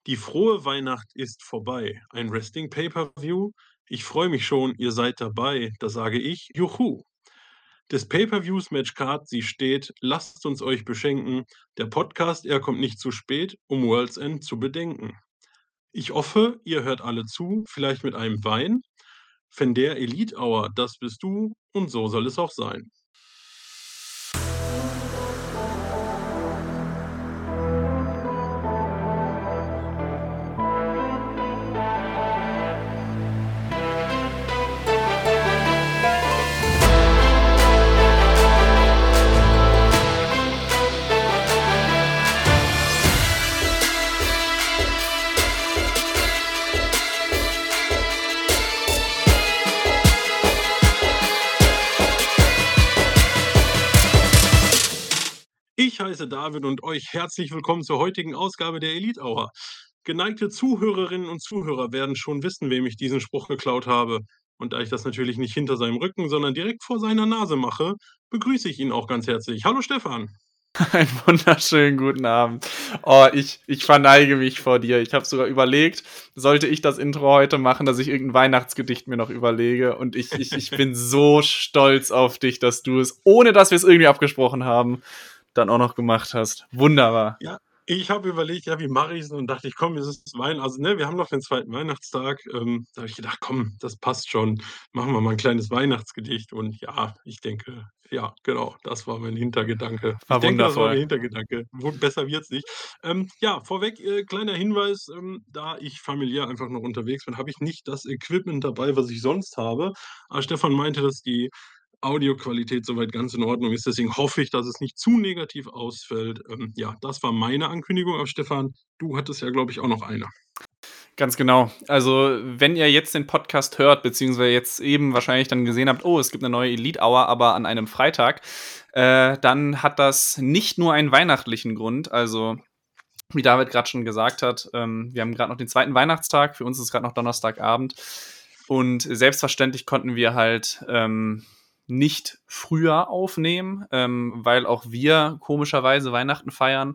Die frohe Weihnacht ist vorbei. Ein Wrestling-Pay-per-View? Ich freue mich schon, ihr seid dabei. Da sage ich Juhu. Des Pay-per-Views Matchcard, sie steht. Lasst uns euch beschenken. Der Podcast, er kommt nicht zu spät, um World's End zu bedenken. Ich hoffe, ihr hört alle zu, vielleicht mit einem Wein. Fender Elite Hour, das bist du und so soll es auch sein. Ich heiße David und euch herzlich willkommen zur heutigen Ausgabe der Elite Hour. Geneigte Zuhörerinnen und Zuhörer werden schon wissen, wem ich diesen Spruch geklaut habe. Und da ich das natürlich nicht hinter seinem Rücken, sondern direkt vor seiner Nase mache, begrüße ich ihn auch ganz herzlich. Hallo Stefan. Einen wunderschönen guten Abend. Oh, ich verneige mich vor dir. Ich habe sogar überlegt, sollte ich das Intro heute machen, dass ich irgendein Weihnachtsgedicht mir noch überlege. Und ich bin so stolz auf dich, dass du es, ohne dass wir es irgendwie abgesprochen haben, dann auch noch gemacht hast. Wunderbar. Ja, ich habe überlegt, ja, wie mache ich es? Und dachte ich, komm, es ist Weihnachten, also, ne, wir haben noch den zweiten Weihnachtstag. Da habe ich gedacht, komm, das passt schon. Machen wir mal ein kleines Weihnachtsgedicht. Und ja, ich denke, ja, genau, das war mein Hintergedanke. Ich War denke, das war mein wundervoll. Hintergedanke. Besser wird's nicht. Ja, vorweg, kleiner Hinweis, da ich familiär einfach noch unterwegs bin, habe ich nicht das Equipment dabei, was ich sonst habe. Aber Stefan meinte, dass die Audioqualität soweit ganz in Ordnung ist. Deswegen hoffe ich, dass es nicht zu negativ ausfällt. Ja, das war meine Ankündigung. Aber Stefan, du hattest ja, glaube ich, auch noch eine. Ganz genau. Also, wenn ihr jetzt den Podcast hört, beziehungsweise jetzt eben wahrscheinlich dann gesehen habt, oh, es gibt eine neue Elite Hour, aber an einem Freitag, dann hat das nicht nur einen weihnachtlichen Grund. Also, wie David gerade schon gesagt hat, wir haben gerade noch den zweiten Weihnachtstag. Für uns ist gerade noch Donnerstagabend. Und selbstverständlich konnten wir halt nicht früher aufnehmen, weil auch wir komischerweise Weihnachten feiern.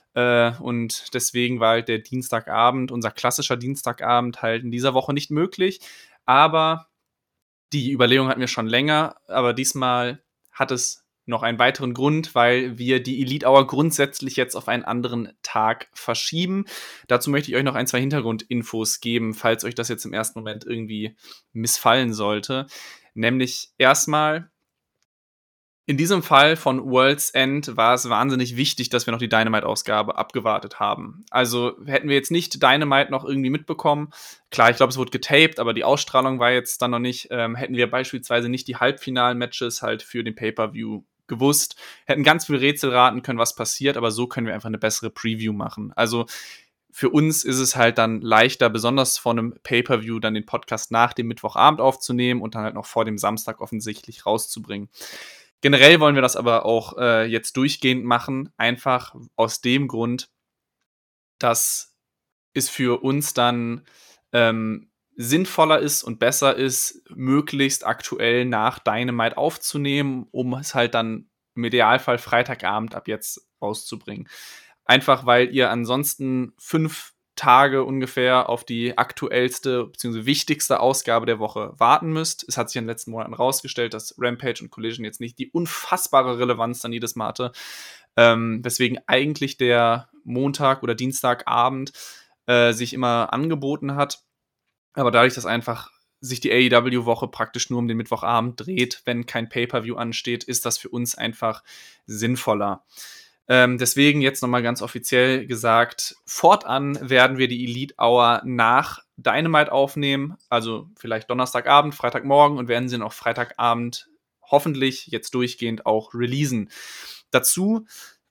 Und deswegen war halt der Dienstagabend, unser klassischer Dienstagabend, halt in dieser Woche nicht möglich. Aber die Überlegung hatten wir schon länger, aber diesmal hat es noch einen weiteren Grund, weil wir die Elite Hour grundsätzlich jetzt auf einen anderen Tag verschieben. Dazu möchte ich euch noch ein, zwei Hintergrundinfos geben, falls euch das jetzt im ersten Moment irgendwie missfallen sollte. Nämlich erstmal, in diesem Fall von World's End war es wahnsinnig wichtig, dass wir noch die Dynamite-Ausgabe abgewartet haben. Also hätten wir jetzt nicht Dynamite noch irgendwie mitbekommen, klar, ich glaube, es wurde getaped, aber die Ausstrahlung war jetzt dann noch nicht, hätten wir beispielsweise nicht die Halbfinal-Matches halt für den Pay-Per-View gewusst, hätten ganz viel Rätsel raten können, was passiert, aber so können wir einfach eine bessere Preview machen. Also für uns ist es halt dann leichter, besonders von einem Pay-Per-View dann den Podcast nach dem Mittwochabend aufzunehmen und dann halt noch vor dem Samstag offensichtlich rauszubringen. Generell wollen wir das aber auch jetzt durchgehend machen, einfach aus dem Grund, dass es für uns dann sinnvoller ist und besser ist, möglichst aktuell nach Dynamite aufzunehmen, um es halt dann im Idealfall Freitagabend ab jetzt rauszubringen. Einfach weil ihr ansonsten 5 Tage ungefähr auf die aktuellste bzw. wichtigste Ausgabe der Woche warten müsst. Es hat sich in den letzten Monaten rausgestellt, dass Rampage und Collision jetzt nicht die unfassbare Relevanz dann jedes Mal hatte. Weswegen eigentlich der Montag oder Dienstagabend sich immer angeboten hat. Aber dadurch, dass einfach sich die AEW-Woche praktisch nur um den Mittwochabend dreht, wenn kein Pay-Per-View ansteht, ist das für uns einfach sinnvoller. Deswegen jetzt nochmal ganz offiziell gesagt, fortan werden wir die Elite Hour nach Dynamite aufnehmen, also vielleicht Donnerstagabend, Freitagmorgen und werden sie dann auch Freitagabend hoffentlich jetzt durchgehend auch releasen. Dazu,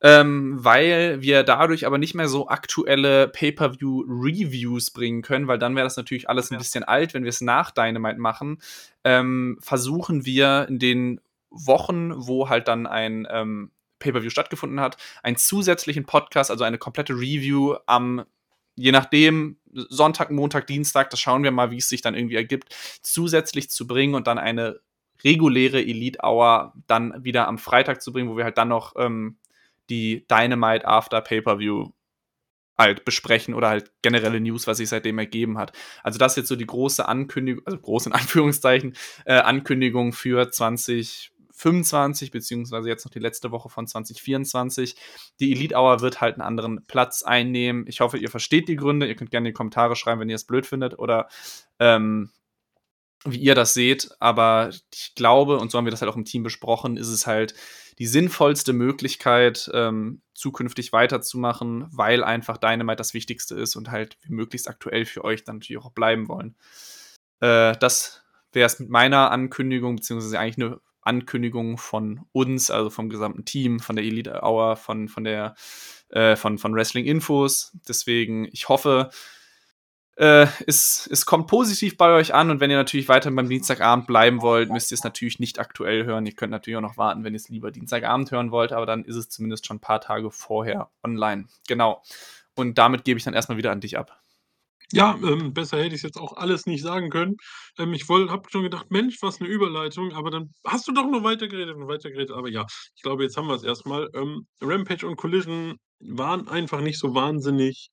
weil wir dadurch aber nicht mehr so aktuelle Pay-Per-View-Reviews bringen können, weil dann wäre das natürlich alles ein bisschen alt, wenn wir es nach Dynamite machen, versuchen wir in den Wochen, wo halt dann ein Pay-Per-View stattgefunden hat, einen zusätzlichen Podcast, also eine komplette Review am, je nachdem, Sonntag, Montag, Dienstag, das schauen wir mal, wie es sich dann irgendwie ergibt, zusätzlich zu bringen und dann eine reguläre Elite Hour dann wieder am Freitag zu bringen, wo wir halt dann noch die Dynamite After Pay-Per-View halt besprechen oder halt generelle News, was sich seitdem ergeben hat. Also das ist jetzt so die große Ankündigung, also groß in Anführungszeichen, Ankündigung für 2025, beziehungsweise jetzt noch die letzte Woche von 2024. Die Elite Hour wird halt einen anderen Platz einnehmen. Ich hoffe, ihr versteht die Gründe. Ihr könnt gerne in die Kommentare schreiben, wenn ihr es blöd findet oder wie ihr das seht, aber ich glaube, und so haben wir das halt auch im Team besprochen, ist es halt die sinnvollste Möglichkeit, zukünftig weiterzumachen, weil einfach Dynamite das Wichtigste ist und halt wir möglichst aktuell für euch dann natürlich auch bleiben wollen. Das wäre es mit meiner Ankündigung, beziehungsweise eigentlich eine Ankündigung von uns, also vom gesamten Team, von der Elite Hour, von Wrestling Infos. Deswegen, ich hoffe, es kommt positiv bei euch an und wenn ihr natürlich weiter beim Dienstagabend bleiben wollt, müsst ihr es natürlich nicht aktuell hören. Ihr könnt natürlich auch noch warten, wenn ihr es lieber Dienstagabend hören wollt, aber dann ist es zumindest schon ein paar Tage vorher online. Genau. Und damit gebe ich dann erstmal wieder an dich ab. Ja, besser hätte ich's jetzt auch alles nicht sagen können. Ich habe schon gedacht: „Mensch, was 'ne Überleitung“, aber dann hast du doch noch weitergeredet und weitergeredet. Aber ja, ich glaube, jetzt haben wir's erst mal. Rampage und Collision waren einfach nicht so wahnsinnig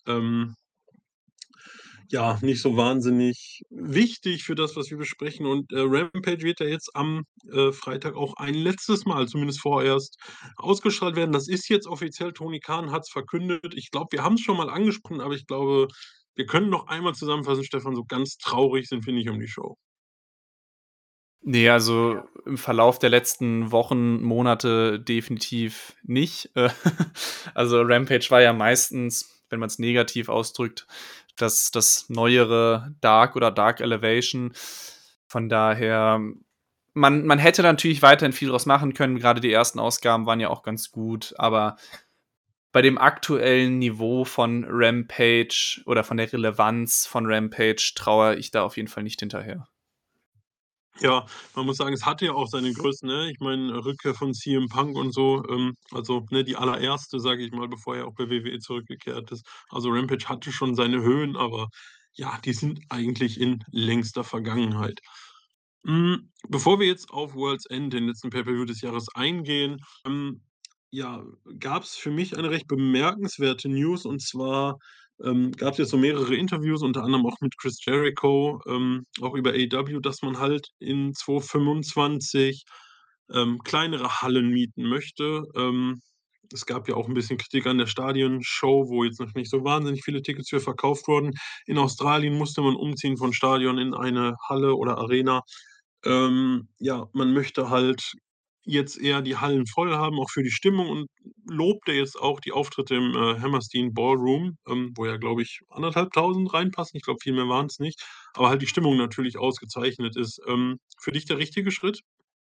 ja, nicht so wahnsinnig wichtig für das, was wir besprechen. Und, Rampage wird ja jetzt am, Freitag auch ein letztes Mal, zumindest vorerst, ausgestrahlt werden. Das ist jetzt offiziell. Tony Khan hat's verkündet. Ich glaube, wir haben's schon mal angesprochen, aber ich glaube, wir können noch einmal zusammenfassen, Stefan, so ganz traurig sind wir nicht um die Show. Nee, also im Verlauf der letzten Wochen, Monate definitiv nicht. Also Rampage war ja meistens, wenn man es negativ ausdrückt, das neuere Dark oder Dark Elevation. Von daher, man hätte natürlich weiterhin viel draus machen können. Gerade die ersten Ausgaben waren ja auch ganz gut, aber bei dem aktuellen Niveau von Rampage oder von der Relevanz von Rampage trauere ich da auf jeden Fall nicht hinterher. Ja, man muss sagen, es hatte ja auch seine Größen, ne? Ich meine, Rückkehr von CM Punk und so, also, ne, die allererste, sage ich mal, bevor er auch bei WWE zurückgekehrt ist. Also, Rampage hatte schon seine Höhen, aber ja, die sind eigentlich in längster Vergangenheit. Bevor wir jetzt auf World's End, den letzten Pay-Per-View des Jahres eingehen, ja, gab's für mich eine recht bemerkenswerte News und zwar, gab's jetzt so mehrere Interviews, unter anderem auch mit Chris Jericho, auch über AEW, dass man halt in 2025, kleinere Hallen mieten möchte. Es gab ja auch 'n bisschen Kritik an der Stadionshow, wo jetzt noch nicht so wahnsinnig viele Tickets für verkauft wurden. In Australien musste man umziehen von Stadion in eine Halle oder Arena. Ja, man möchte halt jetzt eher die Hallen voll haben, auch für die Stimmung und lobt ja jetzt auch die Auftritte im, Hammerstein Ballroom, wo ja, glaube ich, 1.500 reinpassen. Ich glaube, viel mehr waren's nicht, aber halt die Stimmung natürlich ausgezeichnet ist. Für dich der richtige Schritt?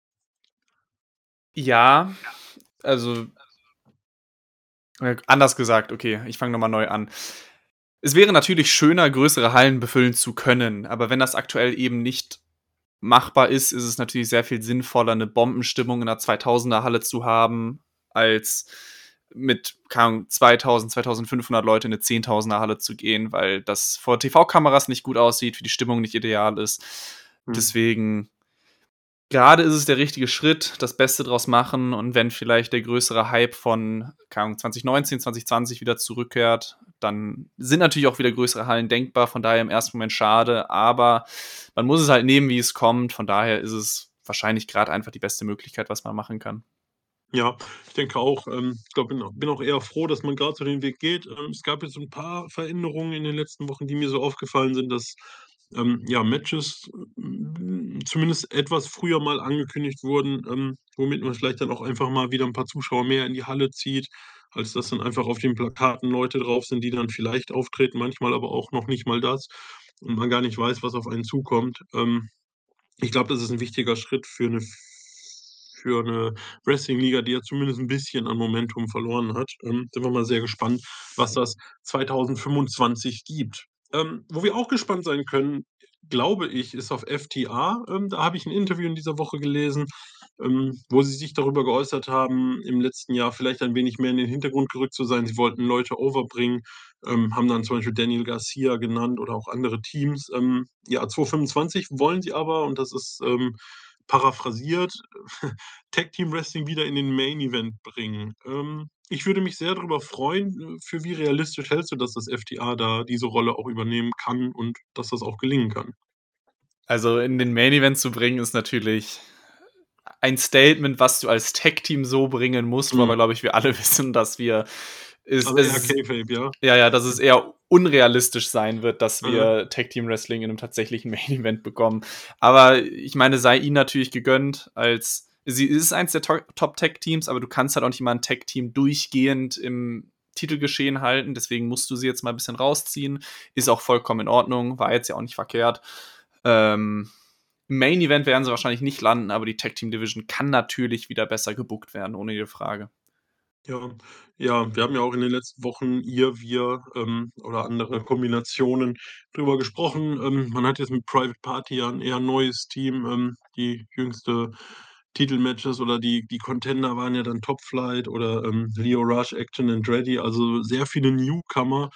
Ja, also anders gesagt, okay, ich fange noch mal neu an. Es wäre natürlich schöner, größere Hallen befüllen zu können, aber wenn das aktuell eben nicht machbar ist, ist es natürlich sehr viel sinnvoller, 'ne Bombenstimmung in 'ner 2000er-Halle zu haben, als mit, keine Ahnung, 2000, 2500 Leute in 'ne 10.000er-Halle zu gehen, weil das vor TV-Kameras nicht gut aussieht, für die Stimmung nicht ideal ist. Mhm. Deswegen gerade ist es der richtige Schritt, das Beste draus machen und wenn vielleicht der größere Hype von, keine Ahnung, 2019, 2020 wieder zurückkehrt, dann sind natürlich auch wieder größere Hallen denkbar, von daher im ersten Moment schade, aber man muss es halt nehmen, wie es kommt. Von daher ist es wahrscheinlich gerade einfach die beste Möglichkeit, was man machen kann. Ja, ich denke auch, ich glaube, bin auch eher froh, dass man grad so den Weg geht. Es gab jetzt so 'n paar Veränderungen in den letzten Wochen, die mir so aufgefallen sind, dass, ja, Matches, zumindest etwas früher mal angekündigt wurden, womit man vielleicht dann auch einfach mal wieder 'n paar Zuschauer mehr in die Halle zieht, als dass dann einfach auf den Plakaten Leute drauf sind, die dann vielleicht auftreten, manchmal aber auch noch nicht mal das und man gar nicht weiß, was auf einen zukommt. Ich glaube, das ist 'n wichtiger Schritt für 'ne Wrestling-Liga, die ja zumindest 'n bisschen an Momentum verloren hat. Sind wir mal sehr gespannt, was das 2025 gibt. Wo wir auch gespannt sein können, glaube ich, ist auf FTA. Da habe ich 'n Interview in dieser Woche gelesen, wo sie sich darüber geäußert haben, im letzten Jahr vielleicht ein wenig mehr in den Hintergrund gerückt zu sein. Sie wollten Leute overbringen, haben dann zum Beispiel Daniel Garcia genannt oder auch andere Teams. Ja, 2025 wollen sie aber und das ist, paraphrasiert, Tag Team Wrestling wieder in den Main Event bringen. Ich würde mich sehr darüber freuen. Für wie realistisch hältst du das FTA da diese Rolle auch übernehmen kann und dass das auch gelingen kann? Also, in den Main Event zu bringen, ist natürlich ein Statement, was du als Tag-Team so bringen musst, wo aber, Mhm. glaube ich, wir alle wissen, dass wir Also eher Kayfabe, ja? ja, dass es eher unrealistisch sein wird, dass Mhm. wir Tag-Team-Wrestling in einem tatsächlichen Main-Event bekommen. Aber ich meine, sei ihnen natürlich gegönnt, als sie ist eins der Top-Tag-Teams, aber du kannst halt auch nicht mal ein Tag-Team durchgehend im Titelgeschehen halten, deswegen musst du sie jetzt mal ein bisschen rausziehen. Ist auch vollkommen in Ordnung, war jetzt ja auch nicht verkehrt. Im Main Event werden sie wahrscheinlich nicht landen, aber die Tag Team Division kann natürlich wieder besser gebuckt werden, ohne jede Frage. Ja, ja, wir haben ja auch in den letzten Wochen wir, oder andere Kombinationen drüber gesprochen. Man hat jetzt mit Private Party ja 'n eher neues Team. Die jüngste Titelmatches oder die Contender waren ja dann Top Flight oder, Lio Rush, Action Andretti, also sehr viele Newcomer.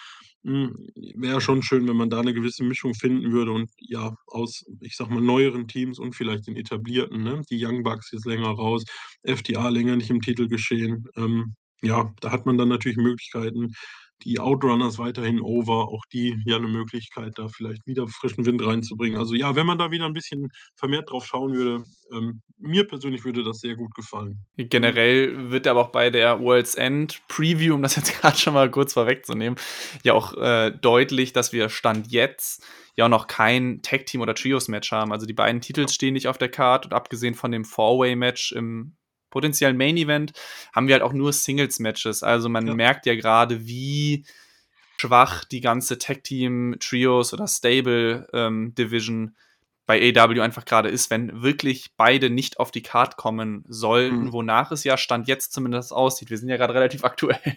Wäre schon schön, wenn man da 'ne gewisse Mischung finden würde und ja, aus, ich sage mal, neueren Teams und vielleicht den etablierten, ne? Die Young Bucks jetzt länger raus, FTA länger nicht im Titelgeschehen. Ja, da hat man dann natürlich Möglichkeiten. Die Outrunners weiterhin over, auch die ja 'ne Möglichkeit, da vielleicht wieder frischen Wind reinzubringen. Also ja, wenn man da wieder 'n bisschen vermehrt drauf schauen würde, mir persönlich würde das sehr gut gefallen. Generell wird aber auch bei der World's End Preview, um das jetzt gerade schon mal kurz vorwegzunehmen, ja auch deutlich, dass wir Stand jetzt ja auch noch kein Tag Team oder Trios Match haben. Also die beiden Ja. Titels stehen nicht auf der Card und abgesehen von dem Four-Way Match im potenziellen Main Event haben wir halt auch nur Singles Matches. Also man Ja. merkt ja gerade, wie schwach die ganze Tag Team Trios oder Stable Division bei AEW einfach gerade ist, wenn wirklich beide nicht auf die Card kommen sollten, Mhm. wonach es ja Stand jetzt zumindest aussieht. Wir sind ja gerade relativ aktuell.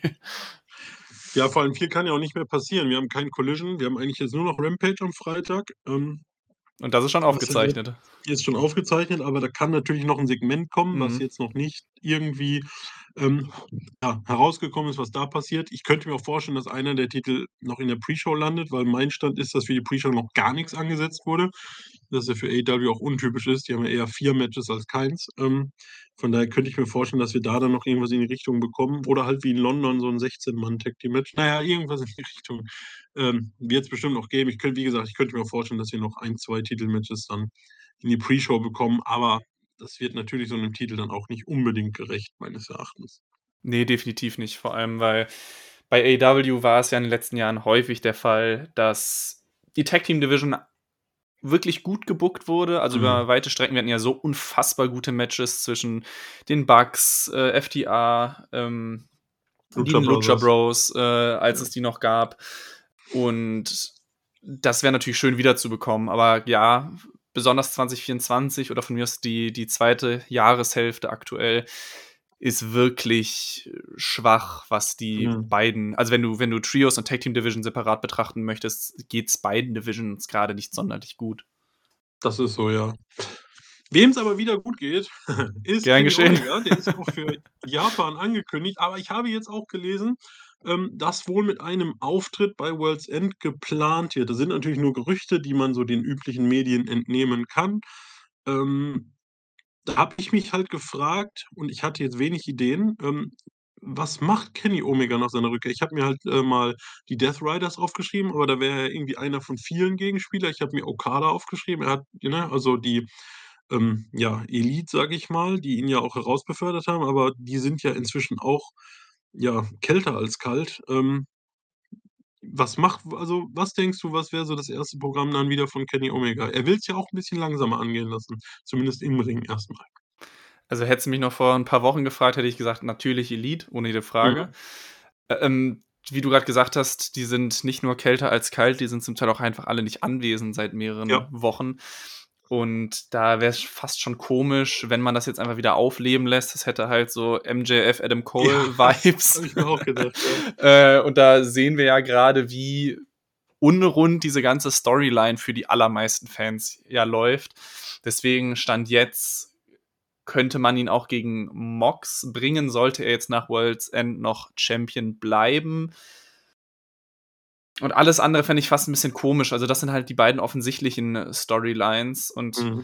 Ja, vor allem viel kann ja auch nicht mehr passieren. Wir haben kein Collision, wir haben eigentlich jetzt nur noch Rampage am Freitag. Und das ist schon Was ja jetzt aufgezeichnet. ist schon aufgezeichnet, aber da kann natürlich noch 'n Segment kommen, was Mhm. jetzt noch nicht irgendwie, ähm, ja, herausgekommen ist, was da passiert. Ich könnte mir auch vorstellen, dass einer der Titel noch in der Pre-Show landet, weil mein Stand ist, dass für die Pre-Show noch gar nix angesetzt wurde. Was ja für AEW auch untypisch ist. Die haben ja eher 4 Matches als keins. Von daher könnte ich mir vorstellen, dass wir da dann noch irgendwas in die Richtung bekommen oder halt wie in London so 'n 16-Mann Tag Team Match. Na ja, irgendwas in die Richtung, wird's bestimmt noch geben. Wie gesagt, ich könnte mir auch vorstellen, dass wir noch 1, 2 Titelmatches dann in die Pre-Show bekommen, aber das wird natürlich so 'nem Titel dann auch nicht unbedingt gerecht, meines Erachtens. Ne, definitiv nicht. Vor allem, weil bei AEW war es ja in den letzten Jahren häufig der Fall, dass die Tag Team Division wirklich gut gebuckt wurde, also Mhm. über weite Strecken. Wir hatten ja so unfassbar gute Matches zwischen den Bucks, FTA, Lucha den Lucha Brothers. Bros, als Ja. es die noch gab. Und das wäre natürlich schön wiederzubekommen. Aber ja, besonders 2024 oder von mir aus die 2. Jahreshälfte aktuell ist wirklich schwach, was die Mhm. beiden also wenn du Trios und Tag Team Division separat betrachten möchtest, geht's beiden Divisions grade nicht sonderlich gut. Das ist so, ja. Wem's aber wieder gut geht, ist Gern Kenny geschehen. Omega. Der ist ja auch für Japan angekündigt, aber ich habe jetzt auch gelesen, dass wohl mit einem Auftritt bei World's End geplant wird. Das sind natürlich nur Gerüchte, die man so den üblichen Medien entnehmen kann. Ähm, Da habe ich mich halt gefragt und ich hatte jetzt wenig Ideen, was macht Kenny Omega nach seiner Rückkehr? Ich habe mir halt, mal die Death Riders aufgeschrieben, aber da wäre er irgendwie einer von vielen Gegenspieler. Ich habe mir Okada aufgeschrieben. Er hat, ne, also die, ja, Elite, sage ich mal, die ihn ja auch herausbefördert haben, aber die sind ja inzwischen auch, ja, kälter als kalt. Was denkst du, was wäre so das erste Programm dann wieder von Kenny Omega? Er will's ja auch 'n bisschen langsamer angehen lassen, zumindest im Ring erst mal. Also, hättest du mich noch vor 'n paar Wochen gefragt, hätte ich gesagt: „Natürlich Elite, ohne jede Frage." Mhm. Wie du grad gesagt hast, die sind nicht nur kälter als kalt, die sind zum Teil auch einfach alle nicht anwesend seit mehreren Ja. Wochen. Und da wäre es fast schon komisch, wenn man das jetzt einfach wieder aufleben lässt. Das hätte halt so MJF, Adam Ja, das Cole-Vibes. habe ich mir auch gedacht, ja. Und da sehen wir ja grade, wie unrund diese ganze Storyline für die allermeisten Fans ja läuft. Deswegen Stand jetzt könnte man ihn auch gegen Mox bringen, sollte er jetzt nach World's End noch Champion bleiben. Und alles andere fände ich fast 'n bisschen komisch. Also, das sind halt die beiden offensichtlichen Storylines und Mhm.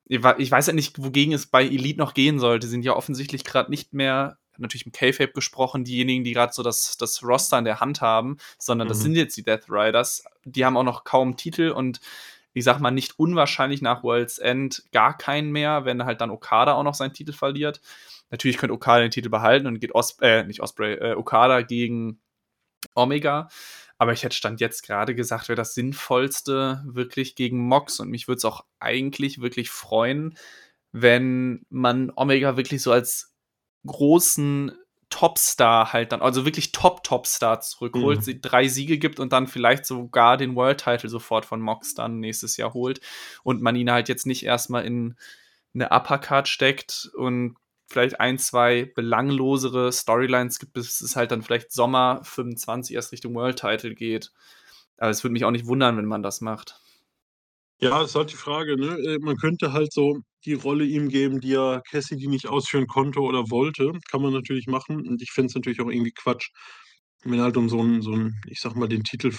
ich weiß ja nicht, wogegen es bei Elite noch gehen sollte. Sind ja offensichtlich gerade nicht mehr, natürlich im K-Fape gesprochen, diejenigen, die gerade so das Roster in der Hand haben, sondern das Mhm. sind jetzt die Death Riders. Die haben auch noch kaum Titel und ich sag mal, nicht unwahrscheinlich nach World's End gar keinen mehr, wenn halt dann Okada auch noch seinen Titel verliert. Natürlich könnte Okada den Titel behalten und geht nicht Osprey, Okada gegen Omega. Aber ich hätte Stand jetzt gerade gesagt, wäre das Sinnvollste wirklich gegen Mox. Und mich würde es auch eigentlich wirklich freuen, wenn man Omega wirklich so als großen Topstar halt dann, also wirklich Top-Topstar zurückholt, Mhm. 3 Siege gibt und dann vielleicht sogar den World-Title sofort von Mox dann nächstes Jahr holt und man ihn halt jetzt nicht erstmal in eine Uppercard steckt und vielleicht ein, 2 belanglosere Storylines gibt, bis es halt dann vielleicht Sommer 25 erst Richtung World Title geht. Aber es würde mich auch nicht wundern, wenn man das macht. Ja, ist halt die Frage, ne? Man könnte halt so die Rolle ihm geben, die ja Cassidy nicht ausführen konnte oder wollte. Kann man natürlich machen. Und ich finde es natürlich auch irgendwie Quatsch, wenn halt um so 'n, ich sage mal, den Titel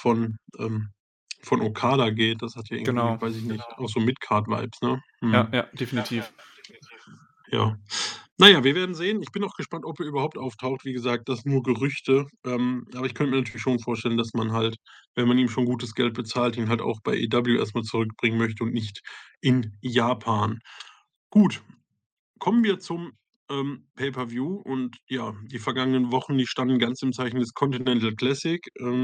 von Okada geht. Das hat ja irgendwie, Genau. weiß ich nicht, auch so Midcard-Vibes, ne? Ja, Mhm. ja, definitiv. Ja. Na ja, wir werden sehen. Ich bin auch gespannt, ob er überhaupt auftaucht. Wie gesagt, das nur Gerüchte. Aber ich könnte mir natürlich schon vorstellen, dass man halt, wenn man ihm schon gutes Geld bezahlt, ihn halt auch bei AEW erst mal zurückbringen möchte und nicht in Japan. Gut, kommen wir zum, Pay-per-View und ja, die vergangenen Wochen, die standen ganz im Zeichen des Continental Classic.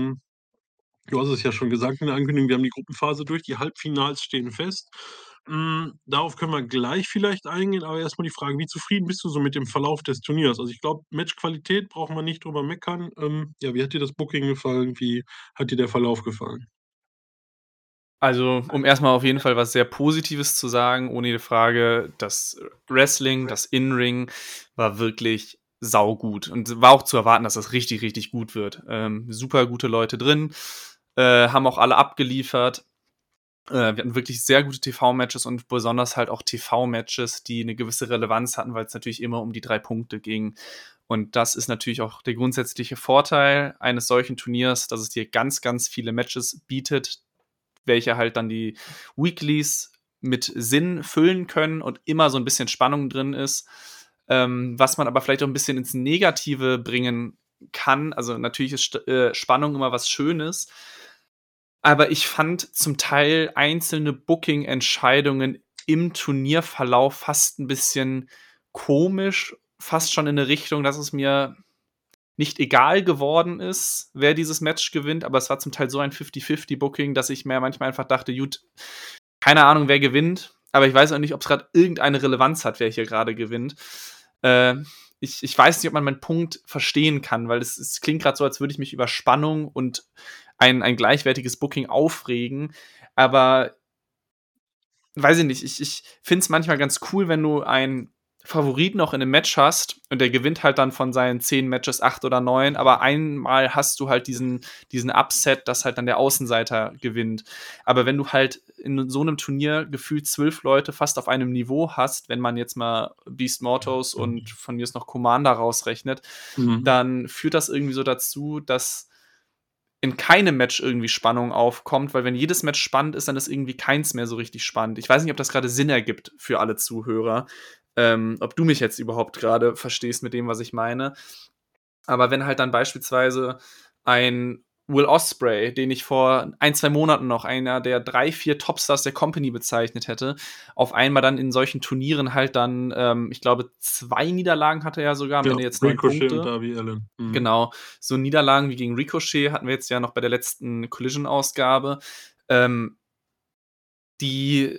Du hast es ja schon gesagt in der Ankündigung, wir haben die Gruppenphase durch, die Halbfinals stehen fest. Darauf können wir gleich vielleicht eingehen, aber erst mal die Frage: Wie zufrieden bist du so mit dem Verlauf des Turniers? Also, ich glaube, Matchqualität brauchen wir nicht drüber meckern. Ja, wie hat dir das Booking gefallen? Wie hat dir der Verlauf gefallen? Also, um erstmal auf jeden Fall was sehr Positives zu sagen, ohne jede Frage, das Wrestling, das In-Ring war wirklich saugut und war auch zu erwarten, dass das richtig, richtig gut wird. Super gute Leute drin, haben auch alle abgeliefert. Wir hatten wirklich sehr gute TV-Matches und besonders halt auch TV-Matches, die eine gewisse Relevanz hatten, weil es natürlich immer um die 3 Punkte ging. Und das ist natürlich auch der grundsätzliche Vorteil eines solchen Turniers, dass es dir ganz, ganz viele Matches bietet, welche halt dann die Weeklies mit Sinn füllen können und immer so ein bisschen Spannung drin ist. Was man aber vielleicht auch ein bisschen ins Negative bringen kann. Also, natürlich ist Spannung immer was Schönes, aber ich fand zum Teil einzelne Booking-Entscheidungen im Turnierverlauf fast ein bisschen komisch, fast schon in 'ne Richtung, dass es mir nicht egal geworden ist, wer dieses Match gewinnt, aber es war zum Teil so ein 50-50 Booking, dass ich mir manchmal einfach dachte: „Gut, keine Ahnung, wer gewinnt, aber ich weiß auch nicht, ob's grad irgendeine Relevanz hat, wer hier grade gewinnt.“ ich weiß nicht, ob man meinen Punkt verstehen kann, weil es klingt grad so, als würde ich mich über Spannung und ein gleichwertiges Booking aufregen, aber weiß ich nicht, ich finde es manchmal ganz cool, wenn du einen Favoriten noch in 'nem Match hast und der gewinnt halt dann von seinen 10 Matches 8 oder 9, aber einmal hast du halt diesen Upset, dass halt dann der Außenseiter gewinnt. Aber wenn du halt in so 'nem Turnier gefühlt 12 Leute fast auf einem Niveau hast, wenn man jetzt mal Beast Mortos und von mir aus noch Commander rausrechnet, Mhm. dann führt das irgendwie so dazu, dass in keinem Match irgendwie Spannung aufkommt, weil wenn jedes Match spannend ist, dann ist irgendwie keins mehr so richtig spannend. Ich weiß nicht, ob das gerade Sinn ergibt für alle Zuhörer, ob du mich jetzt überhaupt gerade verstehst mit dem, was ich meine. Aber wenn halt dann beispielsweise ein Will Ospreay, den ich vor ein 2 Monaten noch einer der 3 4 Topstars der Company bezeichnet hätte, auf einmal dann in solchen Turnieren halt dann, ich glaube, 2 Niederlagen hatte er sogar, am Ja, Ende jetzt 9 Ricochet und Punkte. Darby Allin. Mhm. Genau, so Niederlagen wie gegen Ricochet hatten wir jetzt ja noch bei der letzten Collision-Ausgabe. Ähm, die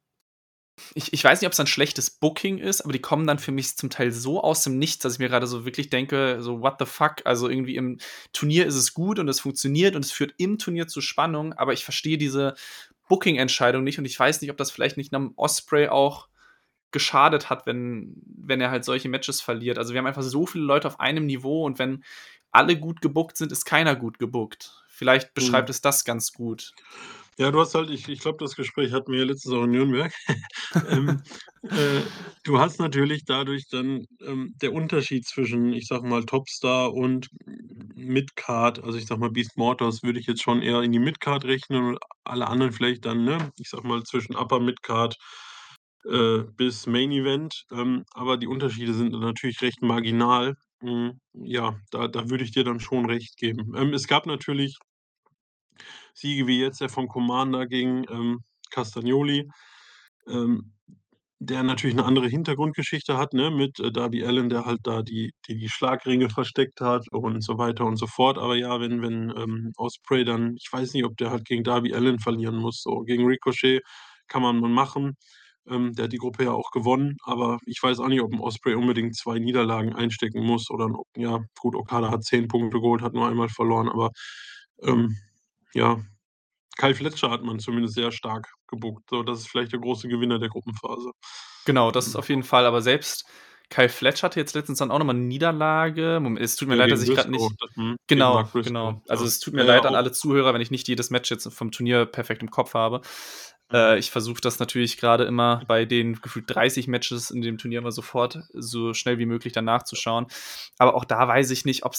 ich weiß nicht, ob es ein schlechtes Booking ist, aber die kommen dann für mich zum Teil so aus dem Nichts, dass ich mir gerade so wirklich denke, so: „What the fuck?“ Also, irgendwie im Turnier ist es gut und es funktioniert und es führt im Turnier zu Spannung, aber ich verstehe diese Booking-Entscheidung nicht und ich weiß nicht, ob das vielleicht nicht 'nem Osprey auch geschadet hat, wenn er halt solche Matches verliert. Also, wir haben einfach so viele Leute auf einem Niveau und wenn alle gut gebookt sind, ist keiner gut gebookt. Vielleicht beschreibt Mhm. es das ganz gut. Ja, du hast halt, ich glaube, das Gespräch hatten wir ja letztens auch in Nürnberg. Ähm, äh, Du hast natürlich dadurch dann, der Unterschied zwischen, ich sage mal, Topstar und Midcard, also, ich sage mal, Beast Mortars würde ich jetzt schon eher in die Midcard rechnen und alle anderen vielleicht dann, ne, ich sage mal, zwischen Upper Midcard bis Main Event, aber die Unterschiede sind dann natürlich recht marginal. Ja, da würde ich dir dann schon recht geben. Es gab natürlich Siege wie jetzt der von Commander gegen, Castagnoli, ähm, der natürlich 'ne andere Hintergrundgeschichte hat, ne, mit, Darby Allin, der halt da die Schlagringe versteckt hat und so weiter und so fort. Aber ja, wenn, Osprey dann ich weiß nicht, ob der halt gegen Darby Allin verlieren muss, so. Gegen Ricochet kann man mal machen. Der hat die Gruppe ja auch gewonnen, aber ich weiß auch nicht, ob 'n Osprey unbedingt 2 Niederlagen einstecken muss oder 'n ja, gut, Okada hat 10 Punkte geholt, hat nur einmal verloren, aber, ähm, ja, Kyle Fletcher hat man zumindest sehr stark gebookt. So, das ist vielleicht der große Gewinner der Gruppenphase. Genau, das ist Mhm. auf jeden Fall, aber selbst Kyle Fletcher hatte jetzt letztens dann auch noch mal 'ne Niederlage. Es tut mir Ja, leid, dass gegen ich grad Briscoe, nicht gegen genau, Mark Briscoe, genau. Also, ja. es tut mir Ja, ja, leid an auch alle Zuhörer, wenn ich nicht jedes Match jetzt vom Turnier perfekt im Kopf habe. mhm. Ich versuche das natürlich grade immer bei den gefühlt 30 Matches in dem Turnier immer sofort so schnell wie möglich dann nachzuschauen. Aber auch da weiß ich nicht,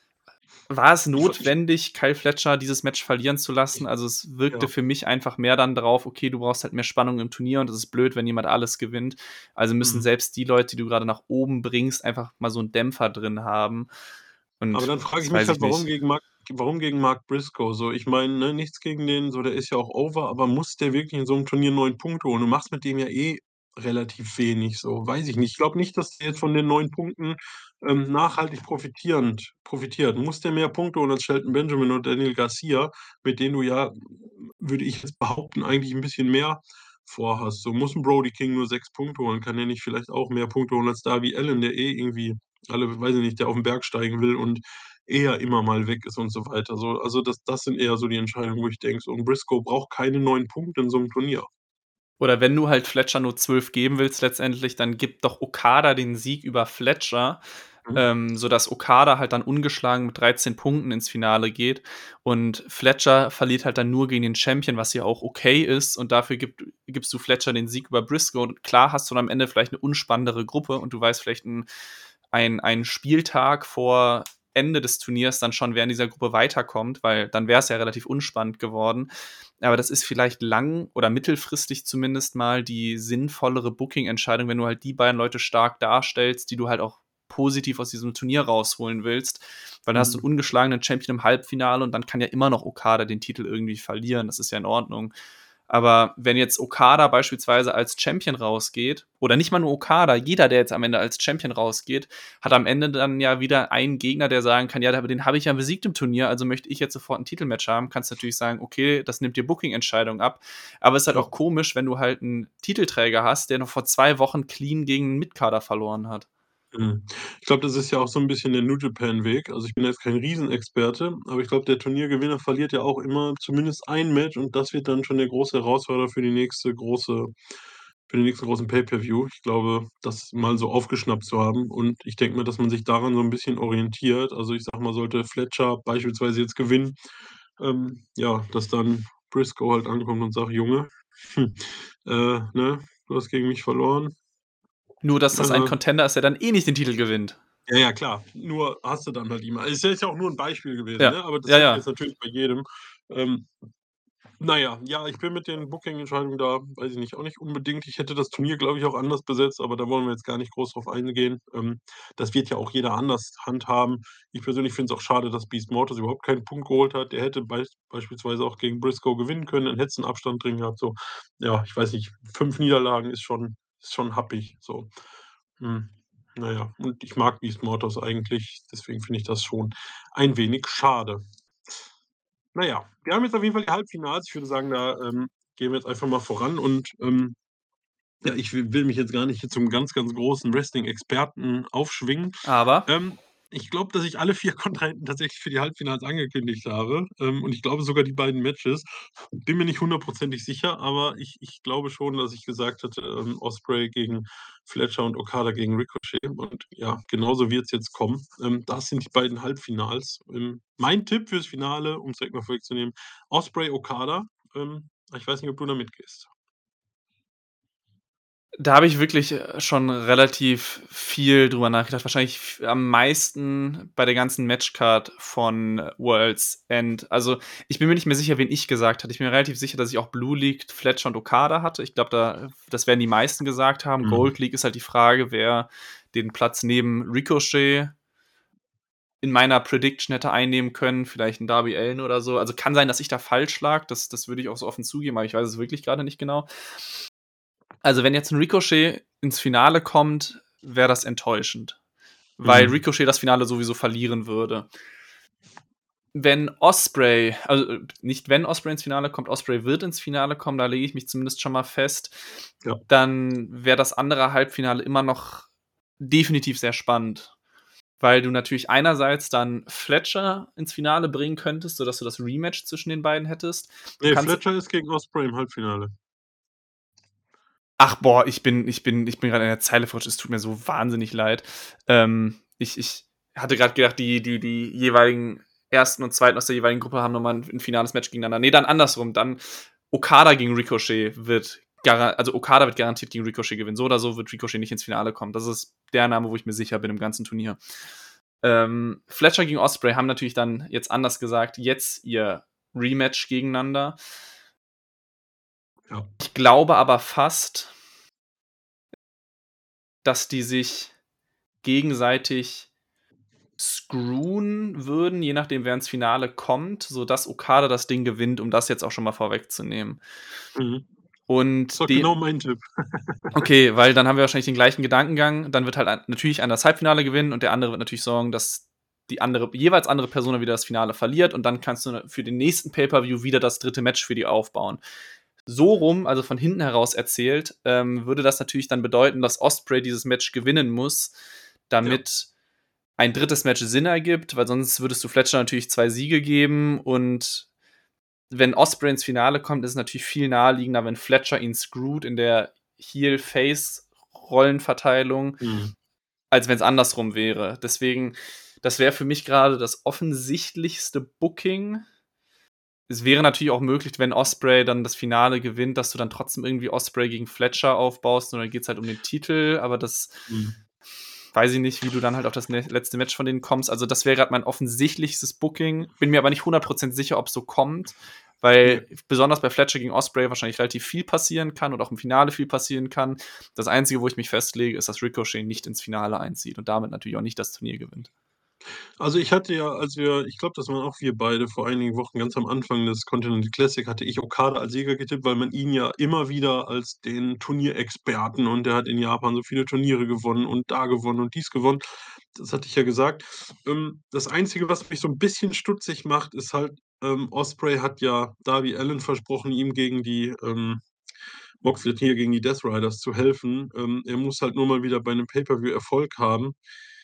war es Ich notwendig, Kyle Fletcher dieses Match verlieren zu lassen? ich Also, es wirkte ja, für mich einfach mehr dann drauf: „Okay, du brauchst halt mehr Spannung im Turnier und es ist blöd, wenn jemand alles gewinnt.“ Also, müssen mhm. selbst die Leute, die du grade nach oben bringst, einfach mal so 'n Dämpfer drin haben Aber und dann frage ich das mich weiß halt, ich nicht. warum gegen Mark Briscoe so? Ich meine, ne, nichts gegen den, so, der ist ja auch over, aber muss der wirklich in so 'nem Turnier 9 Punkte holen? Du machst mit dem ja eh relativ wenig so, weiß ich nicht. Ich glaube nicht, dass der jetzt von den 9 Punkten, nachhaltig profitiert. Muss der mehr Punkte holen als Shelton Benjamin und Daniel Garcia, mit denen du ja, würde ich jetzt behaupten, eigentlich 'n bisschen mehr vorhast. So, muss 'n Brody King nur 6 Punkte holen? Kann der nicht vielleicht auch mehr Punkte holen als Darby Allin, der eh irgendwie alle weiß ich nicht, der auf'n Berg steigen will und eher immer mal weg ist und so weiter so. Also, das sind eher so die Entscheidungen, wo ich denke, so 'n Briscoe braucht keine 9 Punkte in so 'nem Turnier. Oder wenn du halt Fletcher nur 12 geben willst letztendlich, dann gib doch Okada den Sieg über Fletcher, Mhm. sodass Okada halt dann ungeschlagen mit 13 Punkten ins Finale geht und Fletcher verliert halt dann nur gegen den Champion, was ja auch okay ist und dafür gibst du Fletcher den Sieg über Briscoe und klar hast du dann am Ende vielleicht 'ne unspannendere Gruppe und du weißt vielleicht einen Spieltag vor Ende des Turniers dann schon, wer in dieser Gruppe weiterkommt, weil dann wäre es ja relativ unspannend geworden. Aber das ist vielleicht lang oder mittelfristig zumindest mal die sinnvollere Booking-Entscheidung, wenn du halt die beiden Leute stark darstellst, die du halt auch positiv aus diesem Turnier rausholen willst. Weil dann hast du 'n Mhm. ungeschlagenen Champion im Halbfinale und dann kann ja immer noch Okada den Titel irgendwie verlieren. Das ist ja in Ordnung. Aber wenn jetzt Okada beispielsweise als Champion rausgeht oder nicht mal nur Okada, jeder, der jetzt am Ende als Champion rausgeht, hat am Ende dann ja wieder einen Gegner, der sagen kann: „Ja, aber den habe ich ja besiegt im Turnier, also möchte ich jetzt sofort 'n Titelmatch haben.“ Kannst natürlich sagen: „Okay, das nimmt dir Booking-Entscheidungen ab.“ Aber es ist halt Ja. auch komisch, wenn du halt 'n Titelträger hast, der noch vor 2 Wochen clean gegen 'n Mitkader verloren hat. Mhm. Ich glaube, das ist ja auch so 'n bisschen der New Japan-Weg. Also, ich bin jetzt kein Riesenexperte, aber ich glaube, der Turniergewinner verliert ja auch immer zumindest ein Match und das wird dann schon der große Herausforderer für den nächsten großen Pay-per-View. Ich glaube, das mal so aufgeschnappt zu haben und ich denke mir, dass man sich daran so 'n bisschen orientiert. Also, ich sage mal, sollte Fletcher beispielsweise jetzt gewinnen, ja, dass dann Briscoe halt ankommt und sagt: „Junge, ne, du hast gegen mich verloren.“ Nur, dass das ein Äh Contender ist, der dann eh nicht den Titel gewinnt. Ja, ja, klar. Nur hast du dann halt immer ist jetzt ja auch nur 'n Beispiel gewesen, Ja. ne? Aber das Ja, hätte ich ja. jetzt natürlich bei jedem. Ähm, na ja, ja, ich bin mit den Booking-Entscheidungen da weiß ich nicht, auch nicht unbedingt. Ich hätte das Turnier, glaube ich, auch anders besetzt, aber da wollen wir jetzt gar nicht groß drauf eingehen. Das wird ja auch jeder anders handhaben. Ich persönlich finde es auch schade, dass Beast Mortis überhaupt keinen Punkt geholt hat. Der hätte beispielsweise auch gegen Briscoe gewinnen können, dann hättest 'n Abstand drin gehabt, so. Ja, ich weiß nicht, 5 Niederlagen ist schon happig, so. Hm, na ja, und ich mag Beast Mortis eigentlich, deswegen finde ich das schon ein wenig schade. Na ja, wir haben jetzt auf jeden Fall die Halbfinals. Ich würde sagen, da, gehen wir jetzt einfach mal voran und, ja, ich will mich jetzt gar nicht hier zum ganz, ganz großen Wrestling-Experten aufschwingen. Aber Ähm, ich glaube, dass ich alle 4 Kontrahenten tatsächlich für die Halbfinals angekündigt habe, und ich glaube sogar die beiden Matches. Bin mir nicht hundertprozentig sicher, aber ich glaube schon, dass ich gesagt hatte, Osprey gegen Fletcher und Okada gegen Ricochet und ja, genauso wird's jetzt kommen. Das sind die beiden Halbfinals. Mein Tipp fürs Finale, um's direkt mal vorwegzunehmen, Osprey, Okada. Ich weiß nicht, ob du da mitgehst. Da habe ich wirklich, schon relativ viel drüber nachgedacht. Wahrscheinlich am meisten bei der ganzen Matchcard von World's End. Also, ich bin mir nicht mehr sicher, wen ich gesagt hatte. Ich bin mir relativ sicher, dass ich auch Blue League, Fletcher und Okada hatte. Ich glaube, das werden die meisten gesagt haben. Mhm. Gold League ist halt die Frage, wer den Platz neben Ricochet in meiner Prediction hätte einnehmen können. Vielleicht ein Darby Allin oder so. Also, kann sein, dass ich da falsch lag. Das würde ich auch so offen zugeben, aber ich weiß es wirklich gerade nicht genau. Also, wenn jetzt ein Ricochet ins Finale kommt, wäre das enttäuschend, weil Mhm. Ricochet das Finale sowieso verlieren würde. Wenn Ospreay, also nicht wenn Ospreay ins Finale kommt, Ospreay wird ins Finale kommen, da lege ich mich zumindest schon mal fest, Ja. dann wäre das andere Halbfinale immer noch definitiv sehr spannend, weil du natürlich einerseits dann Fletcher ins Finale bringen könntest, sodass du das Rematch zwischen den beiden hättest. Du Ne, kannst Fletcher ist gegen Ospreay im Halbfinale. Ach, boah, ich bin grade in der Zeile verrutscht. Es tut mir so wahnsinnig leid. Ich hatte grad gedacht, die jeweiligen Ersten und Zweiten aus der jeweiligen Gruppe haben noch mal 'n finales Match gegeneinander. Ne, dann andersrum. Dann Okada gegen Ricochet Okada wird garantiert gegen Ricochet gewinnen. So oder so wird Ricochet nicht ins Finale kommen. Das ist der Name, wo ich mir sicher bin im ganzen Turnier. Fletcher gegen Ospreay haben natürlich dann jetzt anders gesagt, jetzt ihr Rematch gegeneinander. Ja. Ich glaube aber fast, dass die sich gegenseitig screwen würden, je nachdem, wer ins Finale kommt, sodass Okada das Ding gewinnt, um das jetzt auch schon mal vorwegzunehmen. Mhm. Ist Und doch de genau mein Tipp. Okay, weil dann haben wir wahrscheinlich den gleichen Gedankengang. Dann wird halt natürlich einer das Halbfinale gewinnen und der andere wird natürlich sorgen, dass die jeweils andere Person dann wieder das Finale verliert und dann kannst du für den nächsten Pay-Per-View wieder das dritte Match für die aufbauen. So rum, also von hinten heraus erzählt, würde das natürlich dann bedeuten, dass Ospreay dieses Match gewinnen muss, Ja. damit ein drittes Match Sinn ergibt, weil sonst würdest du Fletcher natürlich 2 Siege geben und wenn Ospreay ins Finale kommt, ist es natürlich viel naheliegender, wenn Fletcher ihn screwt in der Heel-Face-Rollenverteilung, Mhm. als wenn es andersrum wäre. Deswegen, das wäre für mich gerade das offensichtlichste Booking. Es wäre natürlich auch möglich, wenn Ospreay dann das Finale gewinnt, dass du dann trotzdem irgendwie Ospreay gegen Fletcher aufbaust und dann geht es halt um den Titel, aber das Mhm. weiß ich nicht, wie du dann halt auf das letzte Match von denen kommst. Also, das wäre gerade mein offensichtlichstes Booking. Bin mir aber nicht 100% sicher, ob es so kommt, Ne. weil besonders bei Fletcher gegen Ospreay wahrscheinlich relativ viel passieren kann und auch im Finale viel passieren kann. Das Einzige, wo ich mich festlege, ist, dass Ricochet nicht ins Finale einzieht und damit natürlich auch nicht das Turnier gewinnt. Also, ich hatte ja, ich glaube, das waren auch wir beide vor einigen Wochen ganz am Anfang des Continental Classic hatte ich Okada als Sieger getippt, weil man ihn ja immer wieder als den Turnierexperten und der hat in Japan so viele Turniere gewonnen und da gewonnen und dies gewonnen. Das hatte ich ja gesagt. Das Einzige, was mich so 'n bisschen stutzig macht, ist halt, Ospreay hat ja Darby Allin versprochen, ihm gegen die, Moxley hier gegen die Death Riders zu helfen. Er muss halt nur mal wieder bei 'nem Pay-Per-View Erfolg haben.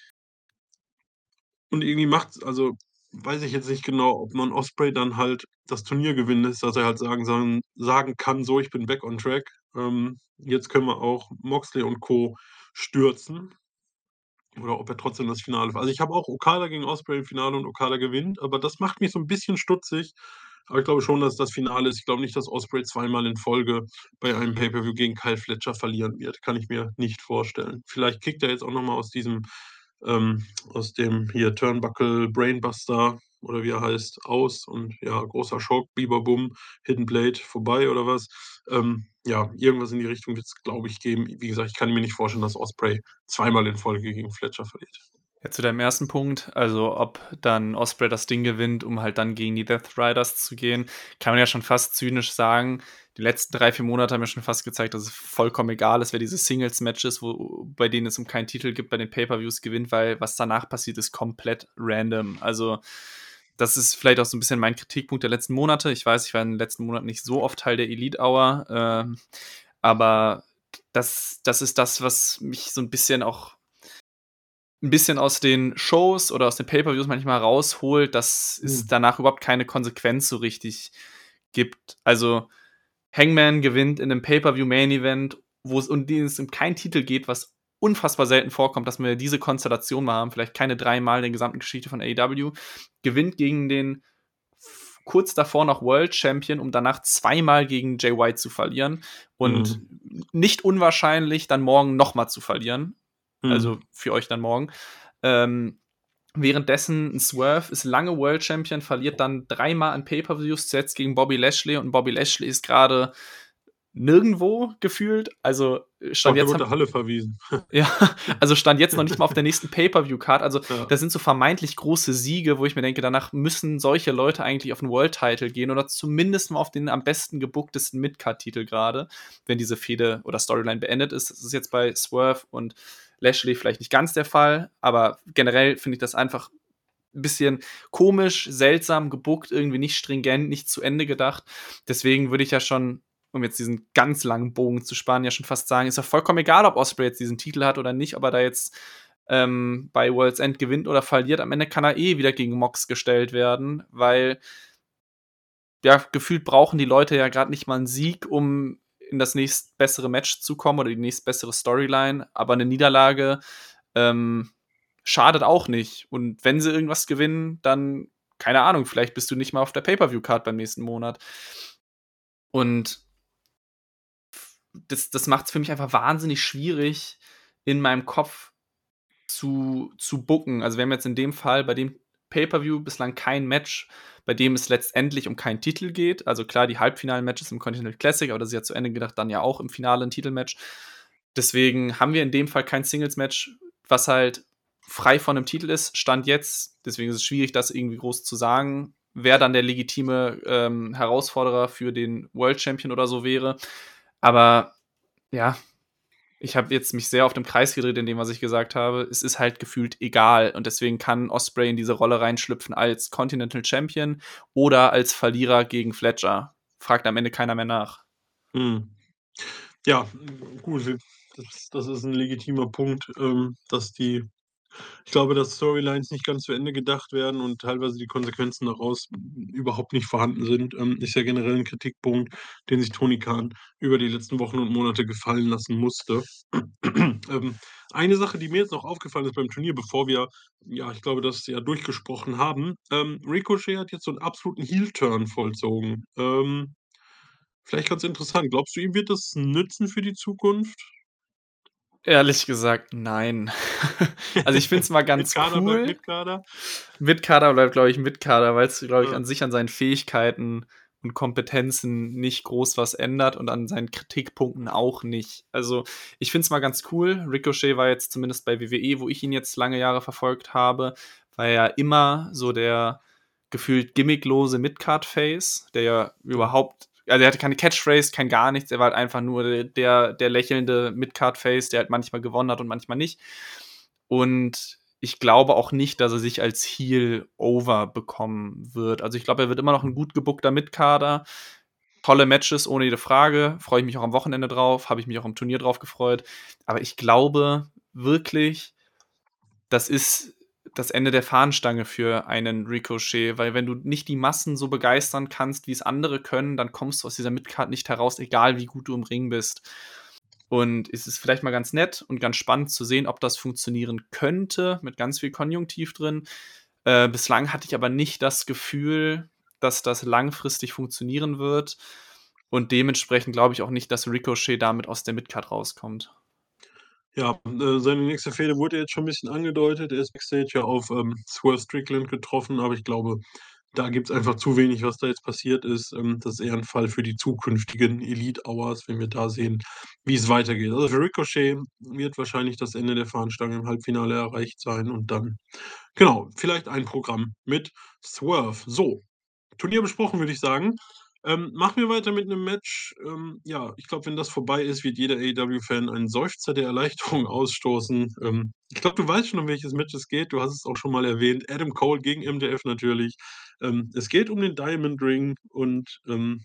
Und irgendwie macht's also, weiß ich jetzt nicht genau, ob man Ospreay dann halt das Turnier gewinnen lässt, dass er halt sagen kann: „So, ich bin back on track. Jetzt können wir auch Moxley und Co. stürzen.“ Oder ob er trotzdem das Finale also, ich habe auch Okada gegen Ospreay im Finale und Okada gewinnt, aber das macht mich so 'n bisschen stutzig. Aber ich glaube schon, dass das Finale ist. Ich glaube nicht, dass Ospreay zweimal in Folge bei einem Pay-Per-View gegen Kyle Fletcher verlieren wird. Kann ich mir nicht vorstellen. Vielleicht kickt er jetzt auch noch mal aus dem hier Turnbuckle Brainbuster oder wie er heißt, aus und ja, großer Schock, Bieber-Bumm, Hidden Blade vorbei oder was. Ja, irgendwas in die Richtung wird's, glaube ich, geben. Wie gesagt, ich kann mir nicht vorstellen, dass Ospreay zweimal in Folge gegen Fletcher verliert. Ja, zu deinem ersten Punkt, also ob dann Ospreay das Ding gewinnt, um halt dann gegen die Death Riders zu gehen, kann man ja schon fast zynisch sagen. Die letzten 3, 4 Monate haben mir schon fast gezeigt, dass es vollkommen egal ist, wer diese Singles-Matches, bei denen es um keinen Titel gibt, bei den Pay-Per-Views gewinnt, weil was danach passiert, ist komplett random. Also, das ist vielleicht auch so ein bisschen mein Kritikpunkt der letzten Monate. Ich weiß, ich war in den letzten Monaten nicht so oft Teil der Elite Hour, aber das ist das, was mich so ein bisschen auch ein bisschen aus den Shows oder aus den Pay-Per-Views manchmal rausholt, dass es Mhm. danach überhaupt keine Konsequenz so richtig gibt. Also, Hangman gewinnt in 'nem Pay-Per-View Main Event, wo es um keinen Titel geht, was unfassbar selten vorkommt, dass wir diese Konstellation mal haben, vielleicht keine 3 Mal in der gesamten Geschichte von AEW, gewinnt gegen den kurz davor noch World Champion, um danach zweimal gegen Jay White zu verlieren und Mhm. nicht unwahrscheinlich dann morgen noch mal zu verlieren. Mhm. Also für euch dann morgen. Währenddessen ein Swerve ist lange World Champion, verliert dann dreimal an Pay-Per-Views, zuletzt gegen Bobby Lashley, und Bobby Lashley ist gerade nirgendwo gefühlt. Also Stand Auch der jetzt wurde haben der Halle verwiesen. ja, also Stand jetzt noch nicht mal auf der nächsten Pay-Per-View-Card. Also Ja. das sind so vermeintlich große Siege, wo ich mir denke, danach müssen solche Leute eigentlich auf 'n World-Title gehen oder zumindest mal auf den am besten gebucktesten Mid-Card-Titel gerade, wenn diese Fehde oder Storyline beendet ist. Das ist jetzt bei Swerve und Lashley vielleicht nicht ganz der Fall, aber generell finde ich das einfach 'n bisschen komisch, seltsam gebuckt, irgendwie nicht stringent, nicht zu Ende gedacht. Deswegen würde ich ja schon, um jetzt diesen ganz langen Bogen zu spannen, ja schon fast sagen, ist ja vollkommen egal, ob Osprey jetzt diesen Titel hat oder nicht, ob er da jetzt bei World's End gewinnt oder verliert. Am Ende kann er eh wieder gegen Mox gestellt werden, weil ja, gefühlt brauchen die Leute ja gerade nicht mal einen Sieg, um in das nächstbessere Match zu kommen oder die nächstbessere Storyline, aber eine Niederlage ähm, schadet auch nicht. Und wenn sie irgendwas gewinnen, dann, keine Ahnung, vielleicht bist du nicht mal auf der Pay-Per-View-Card beim nächsten Monat. Und das macht es für mich einfach wahnsinnig schwierig, in meinem Kopf zu booken. Also wir haben jetzt in dem Fall bei dem Pay-Per-View bislang kein Match, bei dem es letztendlich um keinen Titel geht. Also klar, die Halbfinalen-Matches im Continental Classic, aber das ist ja zu Ende gedacht, dann ja auch im Finale ein Titelmatch. Deswegen haben wir in dem Fall kein Singles-Match, was halt frei von einem Titel ist, Stand jetzt. Deswegen ist es schwierig, das irgendwie groß zu sagen, wer dann der legitime Herausforderer für den World Champion oder so wäre. Aber ja, ich habe jetzt mich sehr auf dem Kreis gedreht in dem, was ich gesagt habe. Es ist halt gefühlt egal. Und deswegen kann Osprey in diese Rolle reinschlüpfen als Continental Champion oder als Verlierer gegen Fletcher. Fragt am Ende keiner mehr nach. Mhm. Ja, gut, das ist ein legitimer Punkt, dass die ich glaube, dass Storylines nicht ganz zu Ende gedacht werden und teilweise die Konsequenzen daraus überhaupt nicht vorhanden sind, ist ja generell ein Kritikpunkt, den sich Tony Khan über die letzten Wochen und Monate gefallen lassen musste. Ähm, eine Sache, die mir jetzt noch aufgefallen ist beim Turnier, bevor wir, ja, ich glaube, das ja durchgesprochen haben, Ricochet hat jetzt so einen absoluten Heel-Turn vollzogen. Vielleicht ganz interessant. Glaubst du, ihm wird das nützen für die Zukunft? Ehrlich gesagt, nein. Also ich finde es mal ganz Mit-Kader bleibt cool. Mit-Kader. Mitkader bleibt, glaube ich, Mitkader, weil es, glaube ich, Ja. an sich an seinen Fähigkeiten und Kompetenzen nicht groß was ändert und an seinen Kritikpunkten auch nicht. Also, ich finde es mal ganz cool. Ricochet war jetzt zumindest bei WWE, wo ich ihn jetzt lange Jahre verfolgt habe, war er ja immer so der gefühlt gimmicklose Midcard-Face, der ja Ja. überhaupt, also er hatte keine Catchphrase, kein gar nichts, er war halt einfach nur der lächelnde Midcard-Face, der halt manchmal gewonnen hat und manchmal nicht. Und ich glaube auch nicht, dass er sich als Heel over bekommen wird. Also ich glaube, er wird immer noch ein gut gebuckter Mitkader. Tolle Matches, ohne jede Frage. Freue ich mich auch am Wochenende drauf, habe ich mich auch im Turnier drauf gefreut. Aber ich glaube wirklich, das ist das Ende der Fahnenstange für einen Ricochet, weil wenn du nicht die Massen so begeistern kannst, wie es andere können, dann kommst du aus dieser Midcard nicht heraus, egal wie gut du im Ring bist. Und es ist vielleicht mal ganz nett und ganz spannend zu sehen, ob das funktionieren könnte, mit ganz viel Konjunktiv drin. Bislang hatte ich aber nicht das Gefühl, dass das langfristig funktionieren wird. Und dementsprechend glaube ich auch nicht, dass Ricochet damit aus der Midcard rauskommt. Ja, seine nächste Fehde wurde jetzt schon ein bisschen angedeutet. Er ist backstage ja auf, Swerve Strickland getroffen, aber ich glaube, da gibt's einfach zu wenig, was da jetzt passiert ist. Das ist eher ein Fall für die zukünftigen Elite Hours, wenn wir da sehen, wie es weitergeht. Also, für Ricochet wird wahrscheinlich das Ende der Fahnenstange im Halbfinale erreicht sein und dann genau, vielleicht ein Programm mit Swerve. So, Turnier besprochen, würde ich sagen. Machen wir weiter mit einem Match. Ja, ich glaube, wenn das vorbei ist, wird jeder AEW-Fan einen Seufzer der Erleichterung ausstoßen. Ich glaube, du weißt schon, um welches Match es geht. Du hast es auch schon mal erwähnt. Adam Cole gegen MJF natürlich. Es geht um den Diamond Ring und,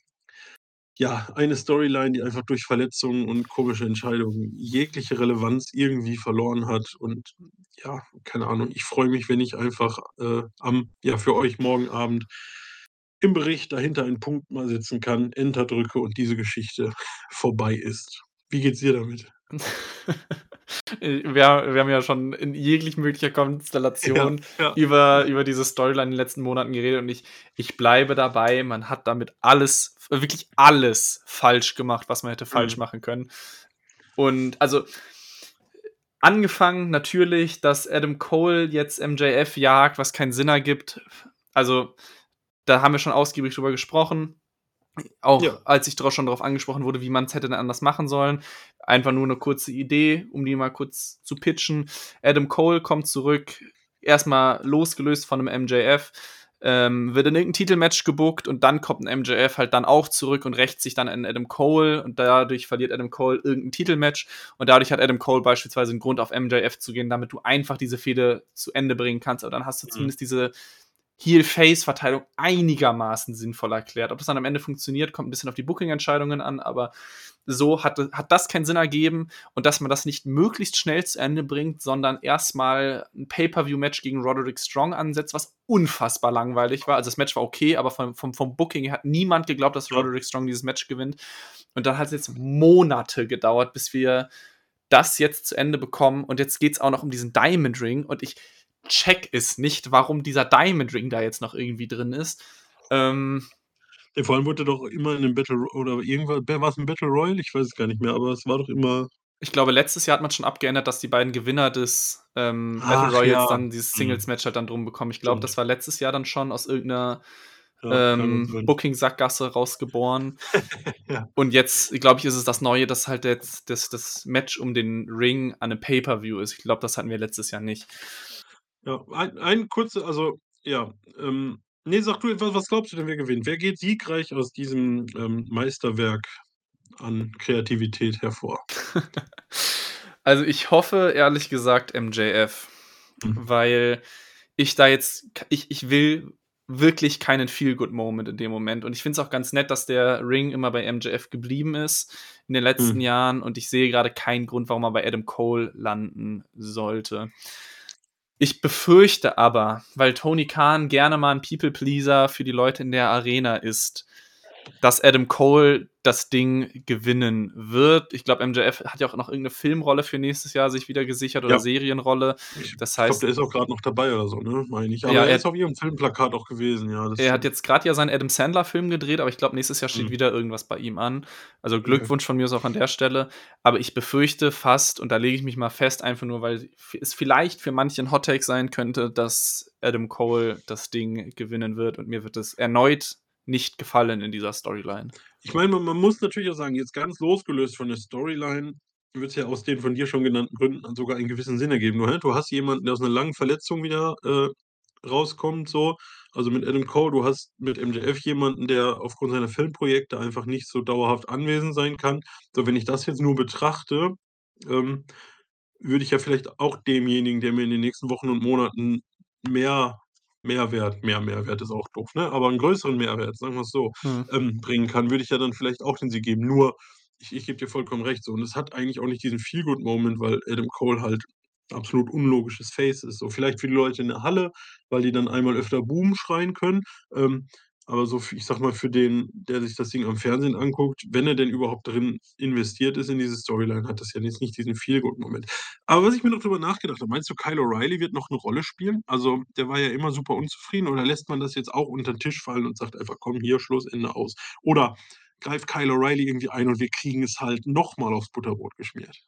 ja, eine Storyline, die einfach durch Verletzungen und komische Entscheidungen jegliche Relevanz irgendwie verloren hat und ja, keine Ahnung, ich freue mich, wenn ich einfach, ja, für euch morgen Abend im Bericht dahinter einen Punkt mal setzen kann, Enter drücke und diese Geschichte vorbei ist. Wie geht's dir damit? Wir haben ja schon in jeglicher möglicher Ja, Konstellation ja. über diese Storyline in den letzten Monaten geredet und ich bleibe dabei, man hat damit alles, wirklich alles falsch gemacht, was man hätte falsch Mhm. machen können. Und also angefangen natürlich, dass Adam Cole jetzt MJF jagt, was keinen Sinn ergibt. Also, da haben wir schon ausgiebig drüber gesprochen. Ja. Auch als ich schon darauf angesprochen wurde, wie man es hätte denn anders machen sollen. Einfach nur eine kurze Idee, um die mal kurz zu pitchen. Adam Cole kommt zurück, erstmal losgelöst von einem MJF, wird in irgendein Titelmatch gebuckt und dann kommt ein MJF halt dann auch zurück und rächt sich dann an Adam Cole und dadurch verliert Adam Cole irgendein Titelmatch und dadurch hat Adam Cole beispielsweise einen Grund, auf MJF zu gehen, damit du einfach diese Fehde zu Ende bringen kannst. Aber dann hast du Mhm. zumindest diese Heel-Face-Verteilung einigermaßen sinnvoll erklärt. Ob das dann am Ende funktioniert, kommt ein bisschen auf die Booking-Entscheidungen an, aber so hat das keinen Sinn ergeben und dass man das nicht möglichst schnell zu Ende bringt, sondern erstmal ein Pay-Per-View-Match gegen Roderick Strong ansetzt, was unfassbar langweilig war. Also das Match war okay, aber vom Booking her hat niemand geglaubt, dass Ja. Roderick Strong dieses Match gewinnt. Und dann hat es jetzt Monate gedauert, bis wir das jetzt zu Ende bekommen. Und jetzt geht es auch noch um diesen Diamond Ring. Und ich check es nicht, warum dieser Diamond Ring da jetzt noch irgendwie drin ist. Ja, vor allem wurde doch immer in 'nem oder irgendwas, war's 'n Battle Royal? Ich weiß es gar nicht mehr, aber es war doch immer. Ich glaube, letztes Jahr hat man schon abgeändert, dass die beiden Gewinner des Battle Ach Royals ja. dann dieses Mhm. Singles-Match halt dann drum bekommen. Ich glaube, Stimmt. das war letztes Jahr dann schon aus irgendeiner Ja, kann gut sein. Booking-Sackgasse rausgeboren. Ja. Und jetzt, glaube ich, ist es das Neue, dass halt jetzt das Match um den Ring an einem Pay-Per-View ist. Ich glaube, das hatten wir letztes Jahr nicht. Ja, ein kurze, also, ja, ne, sag du, was glaubst du denn, wer gewinnt? Wer geht siegreich aus diesem, Meisterwerk an Kreativität hervor? Also, ich hoffe ehrlich gesagt MJF, Mhm. weil ich da jetzt ich will wirklich keinen Feel-Good-Moment in dem Moment. Und ich finde es auch ganz nett, dass der Ring immer bei MJF geblieben ist in den letzten Mhm. Jahren und ich sehe gerade keinen Grund, warum er bei Adam Cole landen sollte. Ich befürchte aber, weil Tony Khan gerne mal 'n People-Pleaser für die Leute in der Arena ist, dass Adam Cole das Ding gewinnen wird. Ich glaube, MJF hat ja auch noch irgendeine Filmrolle für nächstes Jahr sich wieder gesichert oder Ja, Serienrolle. ich Das ich glaube, der heißt, ist auch grad noch dabei oder so, ne, meine ich. Aber ja, er ist auf ihrem Filmplakat auch gewesen, ja, das er hat stimmt. jetzt gerade ja seinen Adam Sandler-Film gedreht, aber ich glaube, nächstes Jahr steht Mhm. wieder irgendwas bei ihm an. Also, Okay. Glückwunsch von mir aus auch an der Stelle. Aber ich befürchte fast, und da lege ich mich mal fest, einfach nur, weil es vielleicht für manche 'n Hot Take sein könnte, dass Adam Cole das Ding gewinnen wird und mir wird es erneut nicht gefallen in dieser Storyline. Ich meine, man muss natürlich auch sagen, jetzt ganz losgelöst von der Storyline wird's ja aus den von dir schon genannten Gründen sogar einen gewissen Sinn ergeben. Du hast jemanden, der aus 'ner langen Verletzung wieder, rauskommt so. Also, mit Adam Cole, du hast mit MJF jemanden, der aufgrund seiner Filmprojekte einfach nicht so dauerhaft anwesend sein kann. So, wenn ich das jetzt nur betrachte, ähm, würde ich ja vielleicht auch demjenigen, der mir in den nächsten Wochen und Monaten mehr Mehrwert ist auch doof, ne, aber 'n größeren Mehrwert, sagen wir's so, Mhm. bringen kann, würde ich ja dann vielleicht auch den Sieg geben. Nur, ich gebe dir vollkommen recht so, und es hat eigentlich auch nicht diesen Feel-Good-Moment, weil Adam Cole halt absolut unlogisches Face ist. So vielleicht für die Leute in der Halle, weil die dann einmal öfter „Boom" schreien können, aber so ich sage mal, für den, der sich das Ding am Fernsehen anguckt, wenn er denn überhaupt drin investiert ist in diese Storyline, hat das ja jetzt nicht diesen Feel-Good-Moment. Aber was ich mir noch drüber nachgedacht habe, meinst du, Kyle O'Reilly wird noch 'ne Rolle spielen? Also, der war ja immer super unzufrieden, oder lässt man das jetzt auch unter 'n Tisch fallen und sagt einfach: „Komm, hier, Schluss, Ende, aus?" Oder greift Kyle O'Reilly irgendwie ein und wir kriegen es halt noch mal aufs Butterbrot geschmiert?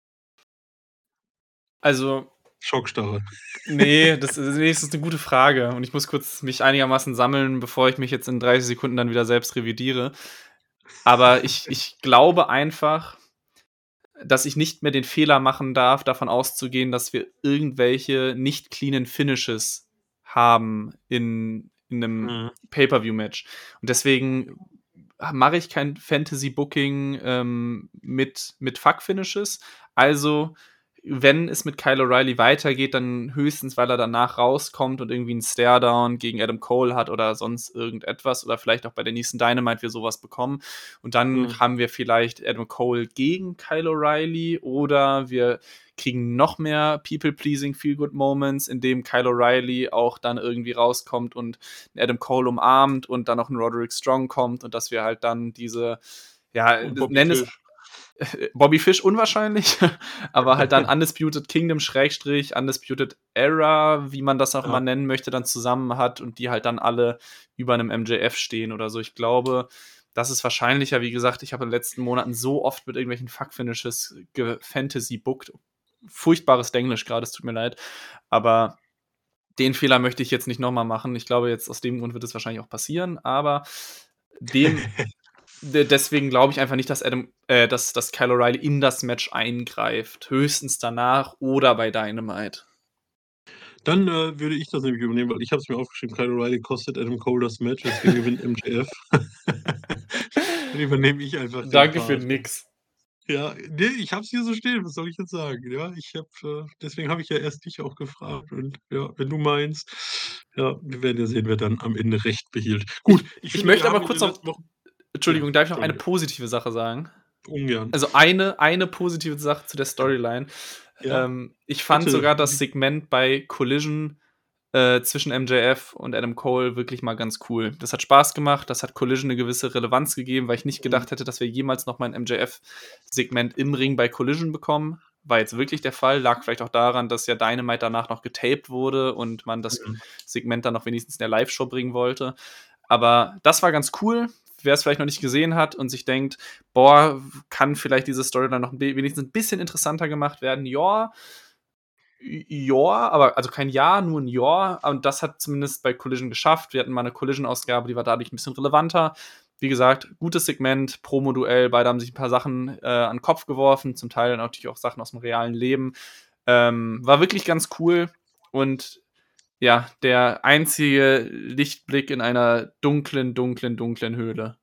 Also, Schockstarre. das ist 'ne gute Frage und ich muss kurz mich einigermaßen sammeln, bevor ich mich jetzt in 30 Sekunden dann wieder selbst revidiere. Aber ich glaube einfach, dass ich nicht mehr den Fehler machen darf, davon auszugehen, dass wir irgendwelche nicht cleanen Finishes haben in 'nem Mhm. Pay-Per-View-Match. Und deswegen mache ich kein Fantasy-Booking, mit Fuck-Finishes. Also, wenn es mit Kyle O'Reilly weitergeht, dann höchstens, weil er danach rauskommt und irgendwie 'n Staredown gegen Adam Cole hat oder sonst irgendetwas oder vielleicht auch bei der nächsten Dynamite wir sowas bekommen. Und dann Mhm. haben wir vielleicht Adam Cole gegen Kyle O'Reilly oder wir kriegen noch mehr People-Pleasing Feel-Good-Moments, in dem Kyle O'Reilly auch dann irgendwie rauskommt und Adam Cole umarmt und dann noch 'n Roderick Strong kommt und dass wir halt dann diese, ja, Und Bobby nenn es Fish. Bobby Fish unwahrscheinlich, aber halt dann Undisputed Kingdom Schrägstrich, Undisputed Era, wie man das auch Ja. immer nennen möchte, dann zusammen hat und die halt dann alle über einem MJF stehen oder so. Ich glaube, das ist wahrscheinlicher. Wie gesagt, ich habe in den letzten Monaten so oft mit irgendwelchen Fuck-Finishes Fantasy-bookt. Furchtbares Denglisch gerade, es tut mir leid. Aber den Fehler möchte ich jetzt nicht nochmal machen. Ich glaube, jetzt aus dem Grund wird es wahrscheinlich auch passieren, aber deswegen glaube ich einfach nicht, dass dass Kyle O'Reilly in das Match eingreift. Höchstens danach oder bei Dynamite. Dann würde ich das nämlich übernehmen, weil ich habe es mir aufgeschrieben, Kyle O'Reilly kostet Adam Cole das Match, deswegen gewinnt MJF. Dann übernehme ich einfach den Danke für Part. nix. Ja, ne, ich habe es hier so stehen, was soll ich jetzt sagen? Ja, deswegen habe ich ja erst dich auch gefragt und ja, wenn du meinst, ja, wir werden ja sehen, wer dann am Ende Recht behielt. Gut, ich Ich finde, möchte wir aber haben in kurz den noch letzten Wochen Entschuldigung, darf ich noch eine Entschuldige, positive Sache sagen? ungern. Also eine positive Sache zu der Storyline. Ja, Ich fand bitte. sogar das Segment bei Collision zwischen MJF und Adam Cole wirklich mal ganz cool. Das hat Spaß gemacht, das hat Collision eine gewisse Relevanz gegeben, weil ich nicht gedacht hätte, dass wir jemals noch mal ein MJF-Segment im Ring bei Collision bekommen. War jetzt wirklich der Fall, lag vielleicht auch daran, dass ja Dynamite danach noch getaped wurde und man das Segment dann noch wenigstens in der Live-Show bringen wollte. Aber das war ganz cool. Wer es vielleicht noch nicht gesehen hat und sich denkt, boah, kann vielleicht diese Story dann noch wenigstens ein bisschen interessanter gemacht werden. Ja, aber also kein Ja, nur ein Ja. Und das hat zumindest bei Collision geschafft. Wir hatten mal eine Collision-Ausgabe, die war dadurch ein bisschen relevanter. Wie gesagt, gutes Segment, Promo-Duell. Beide haben sich ein paar Sachen an den Kopf geworfen, zum Teil natürlich auch Sachen aus dem realen Leben. War wirklich ganz cool. Und ja, der einzige Lichtblick in einer dunklen, dunklen, dunklen Höhle.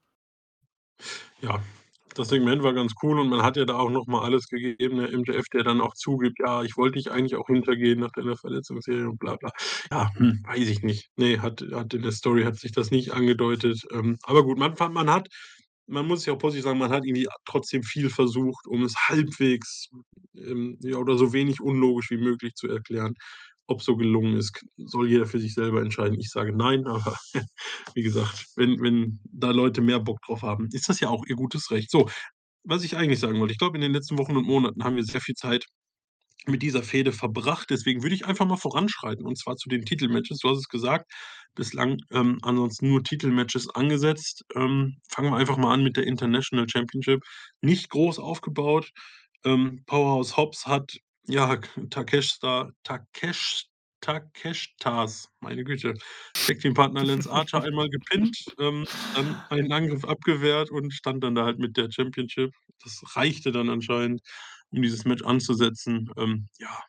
Ja, das Segment war ganz cool und man hat ja da auch noch mal alles gegeben. Der MJF, der dann auch zugibt: „Ja, ich wollte dich eigentlich auch hintergehen nach deiner Verletzungsserie“ und bla bla. Ja, weiß ich nicht. Ne, hat in der Story hat sich das nicht angedeutet. Aber gut, man muss ja auch positiv sagen, man hat irgendwie trotzdem viel versucht, um es halbwegs, ja, oder so wenig unlogisch wie möglich zu erklären. Ob so gelungen ist, soll jeder für sich selber entscheiden. Ich sage nein, aber wie gesagt, wenn da Leute mehr Bock drauf haben, ist das ja auch ihr gutes Recht. So, was ich eigentlich sagen wollte, ich glaube, in den letzten Wochen und Monaten haben wir sehr viel Zeit mit dieser Fehde verbracht. Deswegen würde ich einfach mal voranschreiten und zwar zu den Titelmatches. Du hast es gesagt, bislang, ansonsten nur Titelmatches angesetzt. Fangen wir einfach mal an mit der International Championship. Nicht groß aufgebaut. Powerhouse Hobbs hat, ja, Takeshtas, meine Güte, Tag-Team-Partner Lance Archer einmal gepinnt, dann einen Angriff abgewehrt und stand dann da halt mit der Championship. Das reichte dann anscheinend, um dieses Match anzusetzen. Ja,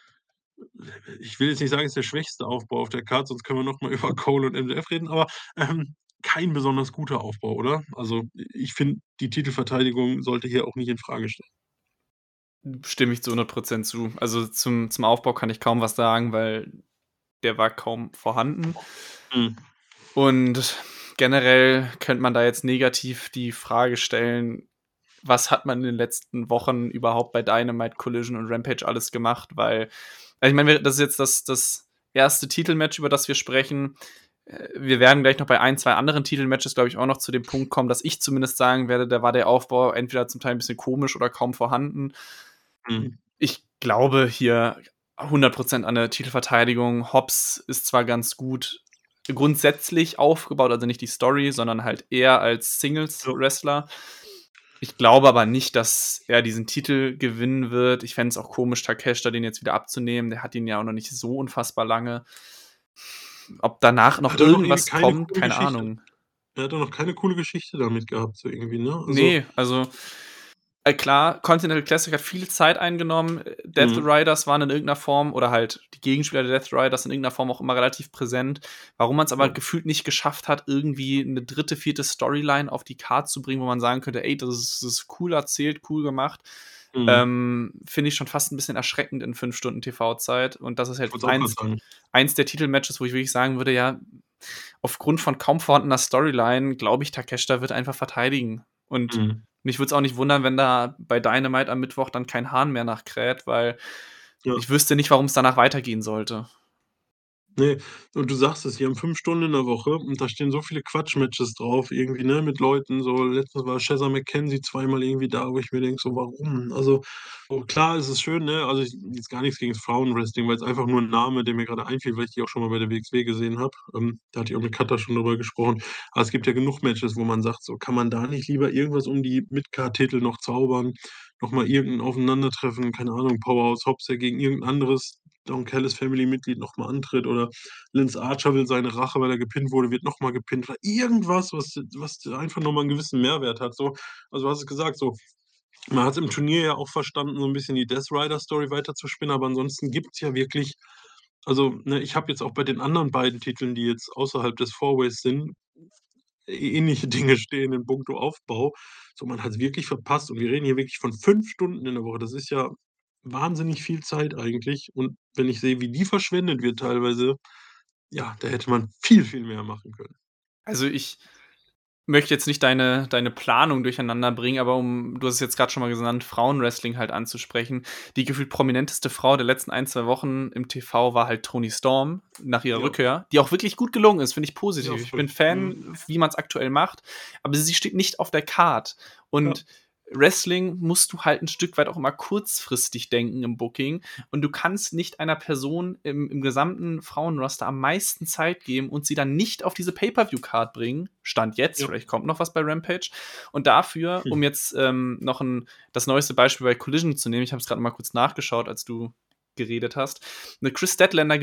ich will jetzt nicht sagen, es ist der schwächste Aufbau auf der Card, sonst können wir noch mal über Cole und MJF reden, aber, kein besonders guter Aufbau, oder? Also, ich finde, die Titelverteidigung sollte hier auch nicht in Frage stehen. Stimme ich zu 100% zu. Also zum Aufbau kann ich kaum was sagen, weil der war kaum vorhanden. Mhm. Und generell könnte man da jetzt negativ die Frage stellen, was hat man in den letzten Wochen überhaupt bei Dynamite, Collision und Rampage alles gemacht? Weil, also ich meine, das ist jetzt das erste Titelmatch, über das wir sprechen. Wir werden gleich noch bei ein, zwei anderen Titelmatches, glaube ich, auch noch zu dem Punkt kommen, dass ich zumindest sagen werde, da war der Aufbau entweder zum Teil ein bisschen komisch oder kaum vorhanden. Mhm. Ich glaube hier 100% an der Titelverteidigung. Hobbs ist zwar ganz gut grundsätzlich aufgebaut, also nicht die Story, sondern halt eher als Ja. Singles-Wrestler. Ich glaube aber nicht, dass er diesen Titel gewinnen wird. Ich fände es auch komisch, Takeshita den jetzt wieder abzunehmen. Der hat ihn ja auch noch nicht so unfassbar lange. Ob danach noch Hat er noch irgendwie irgendwas keine kommt, coole keine Geschichte. Ahnung. Er hat doch noch keine coole Geschichte damit gehabt, so irgendwie, ne? Also, Nee, also klar, Continental Classic hat viel Zeit eingenommen. Death mhm. Riders waren in irgendeiner Form oder halt die Gegenspieler der Death Riders in irgendeiner Form auch immer relativ präsent. Warum man es aber Ja. gefühlt nicht geschafft hat, irgendwie eine dritte, vierte Storyline auf die Karte zu bringen, wo man sagen könnte, ey, das ist cool erzählt, cool gemacht. Mhm. Finde ich schon fast ein bisschen erschreckend in 5 Stunden TV-Zeit. Und das ist Ich halt wollte es auch grad sagen. eins der Titelmatches, wo ich wirklich sagen würde, ja, aufgrund von kaum vorhandener Storyline, glaube ich, Takeshita wird einfach verteidigen. Und Mhm. mich würde es auch nicht wundern, wenn da bei Dynamite am Mittwoch dann kein Hahn mehr nachkräht, weil Ja. ich wüsste nicht, warum es danach weitergehen sollte. Ne, und du sagst es, die haben 5 Stunden in der Woche und da stehen so viele Quatsch-Matches drauf irgendwie, ne, mit Leuten so. Letztens war Shazza McKenzie zweimal irgendwie da, wo ich mir denke so: „Warum?“ Also, so klar ist es schön, ne? Also, jetzt gar nichts gegen das Frauenwrestling, weil's einfach nur 'n Name, der mir grade einfiel, weil ich die auch schon mal bei der WXW gesehen habe. Da hatte ich auch mit Katha schon drüber gesprochen. Aber es gibt ja genug Matches, wo man sagt so: „Kann man da nicht lieber irgendwas um die Midcard-Titel noch zaubern? Noch mal irgend 'n Aufeinandertreffen, keine Ahnung, Powerhouse Hobbs, der gegen irgend 'n anderes Don Callis Family-Mitglied noch mal antritt oder Lance Archer will seine Rache, weil er gepinnt wurde, wird noch mal gepinnt oder irgendwas, was einfach noch mal 'n gewissen Mehrwert hat so. Also, du hast es gesagt, so, man hat's im Turnier ja auch verstanden, so 'n bisschen die Death Rider Story weiterzuspinnen, aber ansonsten gibt's ja wirklich also, ne, ich habe jetzt auch bei den anderen beiden Titeln, die jetzt außerhalb des Four-Ways sind, ähnliche Dinge stehen in puncto Aufbau. So, man hat's wirklich verpasst und wir reden hier wirklich von 5 Stunden in der Woche. Das ist ja wahnsinnig viel Zeit eigentlich und wenn ich sehe, wie die verschwendet wird teilweise, ja, da hätte man viel, viel mehr machen können. Also, ich möchte jetzt nicht deine Planung durcheinander bringen, aber du hast es jetzt grad schon mal genannt, Frauenwrestling halt anzusprechen. Die gefühlt prominenteste Frau der letzten 1, 2 Wochen im TV war halt Toni Storm nach ihrer Ja, Rückkehr, die auch wirklich gut gelungen ist, finde ich ja, positiv. Ich bin voll. Fan, wie man's aktuell macht, aber sie steht nicht auf der Card. Ja, Und Wrestling musst du halt 'n Stück weit auch immer kurzfristig denken im Booking und du kannst nicht einer Person im gesamten Frauenroster am meisten Zeit geben und sie dann nicht auf diese Pay-per-view-Card bringen. Stand jetzt, ja. vielleicht kommt noch was bei Rampage. Und dafür, Hm. um jetzt, noch das neueste Beispiel bei Collision zu nehmen, ich habe es grad noch mal kurz nachgeschaut, als du geredet hast. 'Ne Chris Statlander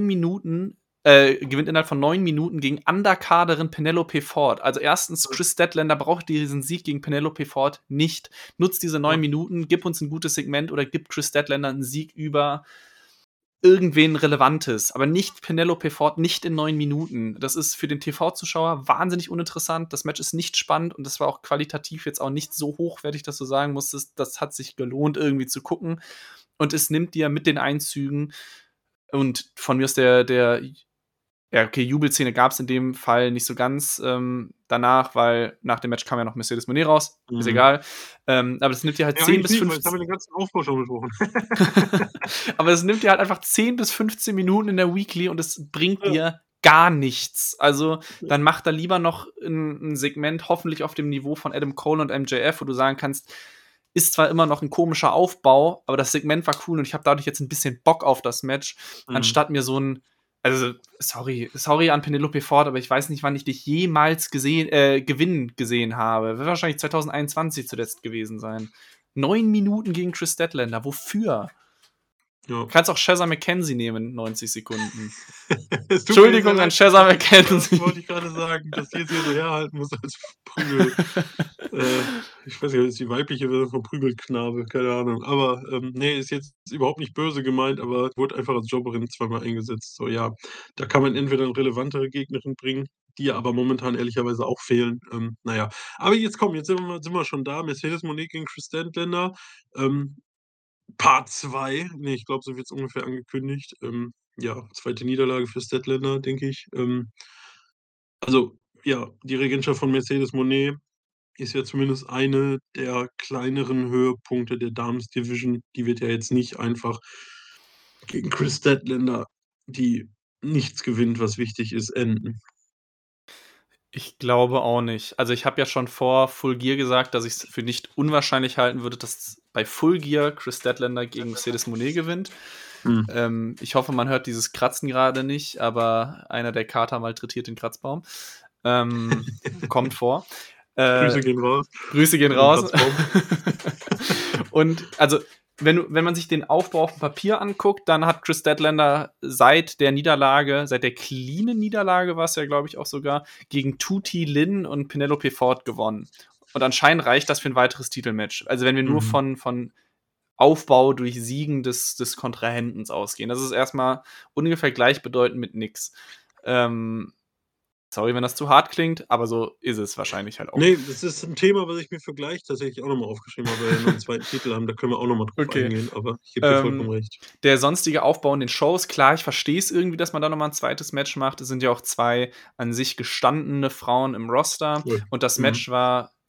gewinnt innerhalb von 9 Minuten gegen Undercarderin Penelope Ford. Also erstens, Chris Statlander braucht diesen Sieg gegen Penelope Ford nicht. Nutzt diese 9 Ja, Minuten, gib uns ein gutes Segment oder gib Chris Statlander einen Sieg über irgendwen Relevantes, aber nicht Penelope Ford, nicht in 9 Minuten. Das ist für den TV-Zuschauer wahnsinnig uninteressant. Das Match ist nicht spannend und das war auch qualitativ jetzt auch nicht so hochwertig, dass du sagen musstest, das hat sich gelohnt, irgendwie zu gucken. Und es nimmt dir mit den Einzügen und von mir aus der ja, okay, Jubelszene gab es in dem Fall nicht so ganz, danach, weil nach dem Match kam ja noch Mercedes Moné raus, ist mhm. egal. Aber das nimmt dir halt Ja, 10 eigentlich bis nicht, weil jetzt haben 15 wir den ganzen Aufbau schon besprochen. aber es nimmt dir halt einfach 10 bis 15 Minuten in der Weekly und es bringt Ja, dir gar nichts. Also, ja. dann mach da lieber noch 'n Segment, hoffentlich auf dem Niveau von Adam Cole und MJF, wo du sagen kannst: „Ist zwar immer noch 'n komischer Aufbau, aber das Segment war cool und ich habe dadurch jetzt 'n bisschen Bock auf das Match“, Mhm. anstatt mir so 'n also, sorry an Penelope Ford, aber ich weiß nicht, wann ich dich jemals gewinnen gesehen habe. Wird wahrscheinlich 2021 zuletzt gewesen sein. 9 Minuten gegen Kris Statlander, wofür? Ja. Kannst auch Shazza McKenzie nehmen, 90 Sekunden. Es tut mir jetzt sehr Entschuldigung an leid, dass Shazza ich jetzt wollte McKenzie. ich grade sagen, dass ich jetzt hier so herhalten muss als Prügel äh, ich weiß nicht, ob das die weibliche Version von Prügelknabe, keine Ahnung. Aber, ne, ist jetzt überhaupt nicht böse gemeint, aber wurde einfach als Jobberin zweimal eingesetzt. So, ja, da kann man entweder 'ne relevantere Gegnerin bringen, die ja aber momentan ehrlicherweise auch fehlen. Na ja. Aber jetzt komm, jetzt sind wir schon da. Mercedes Moné gegen Kris Statlander, ähm, Part 2. Ne, ich glaube, so wird's ungefähr angekündigt. Ja, 2. Niederlage für Statlander, denke ich. Also, ja, die Regentschaft von Mercedes Moné ist ja zumindest eine der kleineren Höhepunkte der Damens Division. Die wird ja jetzt nicht einfach gegen Kris Statlander, die nichts gewinnt, was wichtig ist, enden. Ich glaube auch nicht. Also, ich habe ja schon vor Full Gear gesagt, dass ich's für nicht unwahrscheinlich halten würde, dass bei Full Gear Kris Statlander gegen Mercedes Moné gewinnt. Mhm. Ich hoffe, man hört dieses Kratzen grade nicht, aber einer der Kater malträtiert den Kratzbaum. Kommt vor. Äh, Grüße gehen raus Grüße gehen an den raus. Kratzbaum. Und also, wenn man sich den Aufbau auf'm Papier anguckt, dann hat Kris Statlander seit der Niederlage seit der cleanen Niederlage war's ja, glaube ich, auch sogar, gegen Tuti Lin und Penelope Ford gewonnen. Und anscheinend reicht das für 'n weiteres Titelmatch. Also, wenn wir nur Mhm. von Aufbau durch Siegen des Kontrahenten ausgehen. Das ist erst mal ungefähr gleichbedeutend mit nix. Ähm, sorry, wenn das zu hart klingt, aber so ist es wahrscheinlich halt auch. Ne, das ist 'n Thema, was ich mir für gleich tatsächlich auch noch mal aufgeschrieben habe, weil wir ja noch 'n zweiten Titel haben, da können wir auch noch mal drauf Okay. eingehen, aber ich gebe dir vollkommen recht. Der sonstige Aufbau in den Shows, klar, ich verstehe es irgendwie, dass man da noch mal 'n zweites Match macht. Es sind ja auch 2 an sich gestandene Frauen im Roster Voll. und das Mhm. Match war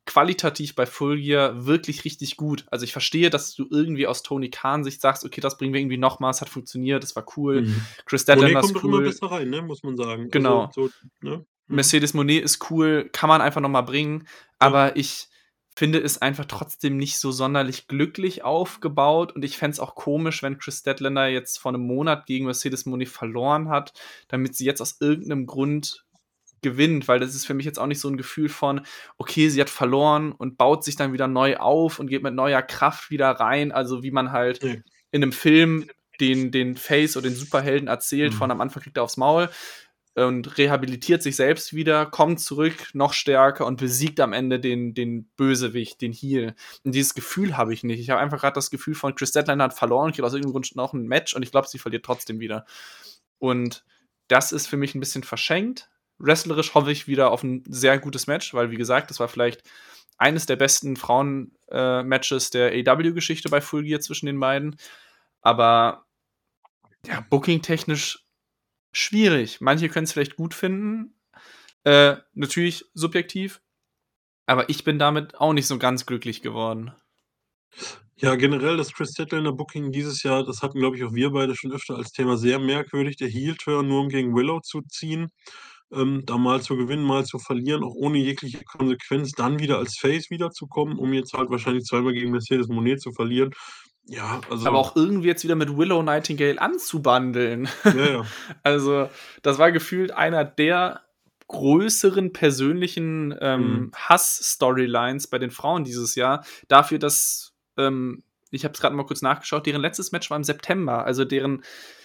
qualitativ bei Full Gear wirklich richtig gut. Also, ich verstehe, dass du irgendwie aus Tony Khan Sicht sagst: „Okay, das bringen wir irgendwie noch mal, es hat funktioniert, das war cool. Mhm. Chris Monet Statlander kommt ist doch immer cool.“ besser rein, ne, muss man sagen. Also, Genau. so, ne? Mhm. Mercedes Moné ist cool, kann man einfach noch mal bringen, Ja. aber ich finde es einfach trotzdem nicht so sonderlich glücklich aufgebaut und ich fände es auch komisch, wenn Chris Statlander jetzt vor 'nem Monat gegen Mercedes Moné verloren hat, damit sie jetzt aus irgend 'nem Grund gewinnt, weil das ist für mich jetzt auch nicht so 'n Gefühl von: Okay, sie hat verloren und baut sich dann wieder neu auf und geht mit neuer Kraft wieder rein. Also, wie man halt Ne. in 'nem Film den Face oder den Superhelden erzählt von Mhm. am Anfang kriegt er aufs Maul und rehabilitiert sich selbst wieder, kommt zurück, noch stärker und besiegt am Ende den Bösewicht, den Heel. Und dieses Gefühl habe ich nicht. Ich habe einfach grad das Gefühl von Chris Statlander hat verloren, kriegt aus irgendeinem Grund noch 'n Match und ich glaube, sie verliert trotzdem wieder. Und das ist für mich 'n bisschen verschenkt. Wrestlerisch hoffe ich wieder auf 'n sehr gutes Match, weil, wie gesagt, das war vielleicht eines der besten Frauen Matches der AEW-Geschichte bei Full Gear zwischen den beiden. Aber ja, booking-technisch schwierig. Manche können's vielleicht gut finden, natürlich subjektiv, aber ich bin damit auch nicht so ganz glücklich geworden. Ja, generell das Chris Statlander Booking dieses Jahr, das hatten, glaube ich, auch wir beide schon öfter als Thema, sehr merkwürdig. Der Heel-Turn, nur um gegen Willow zu ziehen, da mal zu gewinnen, mal zu verlieren, auch ohne jegliche Konsequenz, dann wieder als Face wiederzukommen, um jetzt halt wahrscheinlich zweimal gegen Mercedes Moné zu verlieren. Ja, Aber also auch irgendwie jetzt wieder mit Willow Nightingale anzubandeln. ja, ja. Also, das war gefühlt einer der größeren persönlichen, Mhm. Hass-Storylines bei den Frauen dieses Jahr. Dafür, dass ich habe es grad mal kurz nachgeschaut, deren letztes Match war im September. Also, deren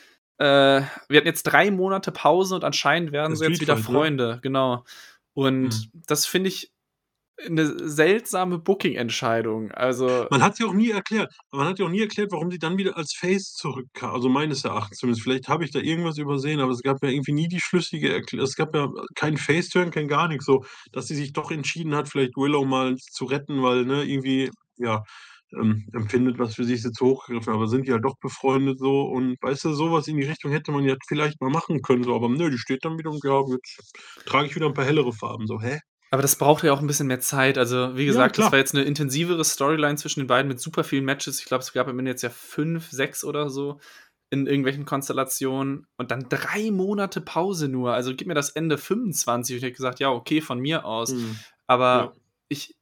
wir hatten jetzt 3 Monate Pause und anscheinend werden Der sie jetzt Street wieder Fight, ne? Freunde, genau. Und Mhm. das finde ich 'ne seltsame Booking-Entscheidung. Also Man hat's ja auch nie erklärt. Man hat ja auch nie erklärt, warum sie dann wieder als Face zurückka also meines Erachtens zumindest. Vielleicht habe ich da irgendwas übersehen, aber es gab ja irgendwie nie die schlüssige es gab ja keinen Face-Turn, kein gar nix so, dass sie sich doch entschieden hat, vielleicht Willow mal zu retten, weil, ne, irgendwie, ja, empfindet, was für sie ist jetzt hochgegriffen, aber sind ja doch befreundet so und weißt du, so was in die Richtung hätte man ja vielleicht mal machen können so, aber nö, die steht dann wieder und ja, jetzt trage ich wieder 'n paar hellere Farben so. Hä? Aber das braucht ja auch 'n bisschen mehr Zeit. Also, wie Ja, gesagt, das klar. war jetzt 'ne intensivere Storyline zwischen den beiden mit super vielen Matches. Ich glaube, es gab am Ende jetzt ja 5, 6 oder so in irgendwelchen Konstellationen und dann 3 Monate Pause nur. Also, gib mir das Ende 25 und ich hätte gesagt: „Ja, okay, von mir aus.“ Mhm. Ja. Aber ich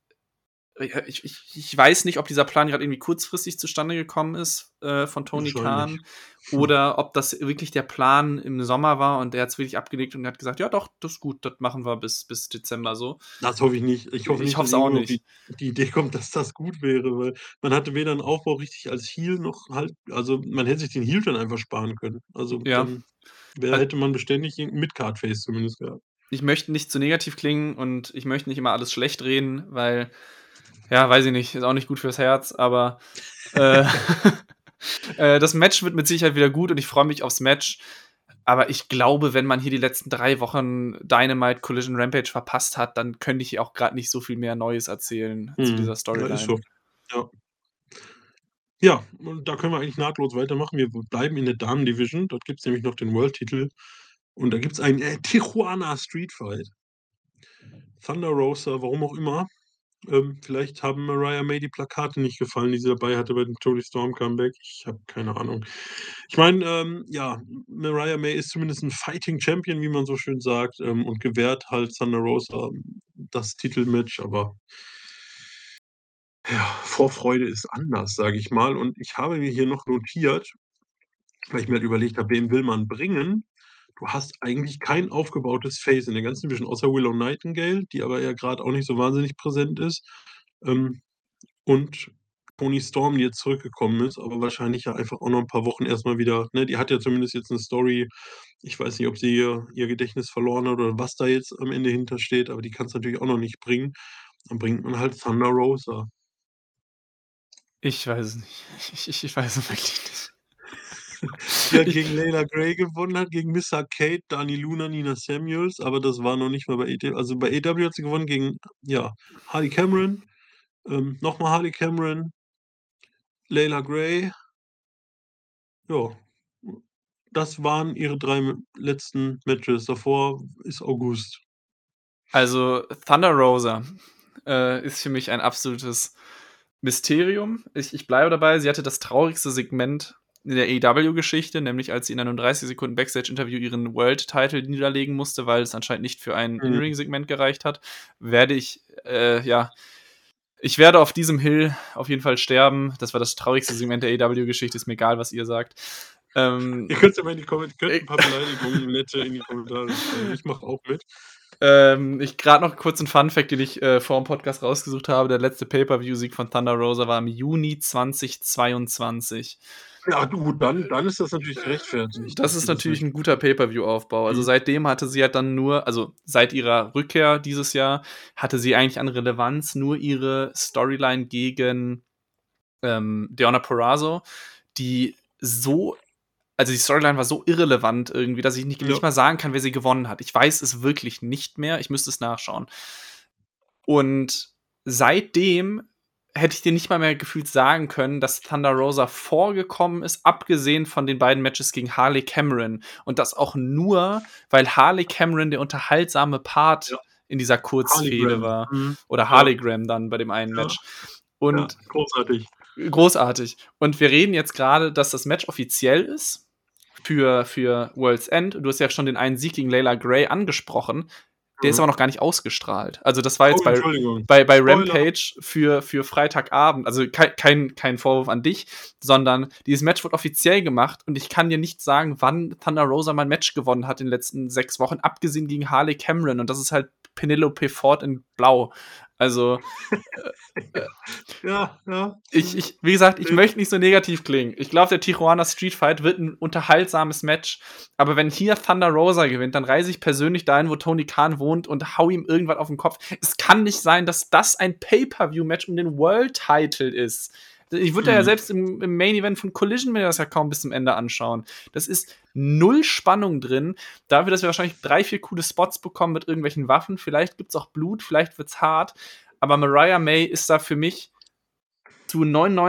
ich weiß nicht, ob dieser Plan grad irgendwie kurzfristig zustande gekommen ist, von Tony Wahrscheinlich. Khan oder ob das wirklich der Plan im Sommer war und der hat's wirklich abgelegt und hat gesagt: „Ja doch, das ist gut, das machen wir bis Dezember so.“ Das hoffe ich nicht. Ich hoffe Ich nicht, hoffe dass es auch irgendjemand auf nicht. die Idee kommt, dass das gut wäre, weil man hatte weder 'n Aufbau richtig als Heel noch halt also, man hätte sich den Heel-Turn einfach sparen können. Also, Ja. dann wäre Al hätte man beständig irgend 'n Mid-Card-Face zumindest gehabt. Ich möchte nicht zu negativ klingen und ich möchte nicht immer alles schlecht reden, weil, ja, weiß ich nicht, ist auch nicht gut fürs Herz, aber, äh, das Match wird mit Sicherheit wieder gut und ich freue mich aufs Match. Aber ich glaube, wenn man hier die letzten 3 Wochen Dynamite Collision Rampage verpasst hat, dann könnte ich hier auch grad nicht so viel mehr Neues erzählen zu Mhm. dieser Ja, ist Storyline. so. Ja. Ja, und da können wir eigentlich nahtlos weitermachen. Wir bleiben in der Damen-Division. Dort gibt's nämlich noch den World-Titel und da gibt's einen, Tijuana Street Fight. Thunder Rosa, warum auch immer. Vielleicht haben Mariah May die Plakate nicht gefallen, die sie dabei hatte bei dem Toni Storm Comeback. Ich habe keine Ahnung. Ich meine, ja, Mariah May ist zumindest 'n Fighting Champion, wie man so schön sagt, und gewährt halt Thunder Rosa das Titelmatch, aber ja, Vorfreude ist anders, sage ich mal. Und ich habe mir hier noch notiert, weil ich mir halt überlegt habe, wen will man bringen? Du hast eigentlich kein aufgebautes Face in der ganzen Division, außer Willow Nightingale, die aber ja grad auch nicht so wahnsinnig präsent ist. Und Toni Storm, die jetzt zurückgekommen ist, aber wahrscheinlich ja einfach auch noch 'n paar Wochen erst mal wieder ne, die hat ja zumindest jetzt 'ne Story. Ich weiß nicht, ob sie ihr Gedächtnis verloren hat oder was da jetzt am Ende hintersteht, aber die kann's natürlich auch noch nicht bringen. Dann bringt man halt Thunder Rosa. Ich weiß es nicht. Ich weiß es wirklich nicht. Die halt Ich gegen Leila Grey gewonnen hat, gegen Missa Kate, Dani Luna, Nina Samuels, aber das war noch nicht mal bei also bei AEW hat sie gewonnen gegen, ja, Harley Cameron, noch mal Harley Cameron Leila Grey. Ja, das waren ihre 3 letzten Matches. Davor ist August. Also, Thunder Rosa ist für mich ein absolutes Mysterium. Ich bleibe dabei, sie hatte das traurigste Segment in der AEW-Geschichte, nämlich als sie in einem 30 Sekunden Backstage-Interview ihren World-Title niederlegen musste, weil es anscheinend nicht für ein Mhm. In-Ring-Segment gereicht hat. Ich werde auf diesem Hill auf jeden Fall sterben. Das war das traurigste Segment der AEW-Geschichte. Ist mir egal, was ihr sagt. Ihr könnt ja mal könnt ein paar Beleidigungen, nette in die Kommentare schreiben. Ich mache auch mit. Ich gerade noch kurz einen Fun-Fact, den ich vor dem Podcast rausgesucht habe. Der letzte Pay-Per-View-Sieg von Thunder Rosa war im Juni 2022. Ja, du, dann ist das natürlich gerechtfertigt, Das dass ist sie das natürlich nicht ein guter Pay-Per-View-Aufbau. Also Mhm. seitdem hatte sie halt dann nur, also seit ihrer Rückkehr dieses Jahr, hatte sie eigentlich an Relevanz nur ihre Storyline gegen Deonna Purrazzo, die so, also die Storyline war so irrelevant irgendwie, dass ich nicht Ja. mal sagen kann, wer sie gewonnen hat. Ich weiß es wirklich nicht mehr. Ich müsste es nachschauen. Und seitdem hätte ich dir nicht mal mehr gefühlt sagen können, dass Thunder Rosa vorgekommen ist, abgesehen von den beiden Matches gegen Harley Cameron. Und das auch nur, weil Harley Cameron der unterhaltsame Part Ja. in dieser Kurzfehde Harlegram. war. Mhm. Oder Ja. Harlegram dann bei dem einen Ja. Match. Ja, Und großartig. großartig. Und wir reden jetzt gerade, dass das Match offiziell ist für World's End. Du hast ja schon den einen Sieg gegen Layla Gray angesprochen. Der ist Mhm. aber noch gar nicht ausgestrahlt. Also das war jetzt Oh, Entschuldigung. bei Spoiler. Rampage für Freitagabend. Also kein Vorwurf an dich, sondern dieses Match wird offiziell gemacht und ich kann dir nicht sagen, wann Thunder Rosa mal ein Match gewonnen hat in den letzten 6 Wochen, abgesehen gegen Harley Cameron. Und das ist halt Penelope Ford in Blau. Also Ja, ja. wie gesagt, ich möchte nicht so negativ klingen. Ich glaube, der Tijuana Street Fight wird ein unterhaltsames Match. Aber wenn hier Thunder Rosa gewinnt, dann reise ich persönlich dahin, wo Tony Khan wohnt und hau ihm irgendwas auf den Kopf. Es kann nicht sein, dass das ein Pay-Per-View-Match um den World-Title ist. Ich würde ja selbst im Main-Event von Collision mir das ja kaum bis zum Ende anschauen. Das ist null Spannung drin. Dafür, dass wir wahrscheinlich 3, 4 coole Spots bekommen mit irgendwelchen Waffen. Vielleicht gibt's auch Blut, vielleicht wird's hart. Aber Mariah May ist da für mich zu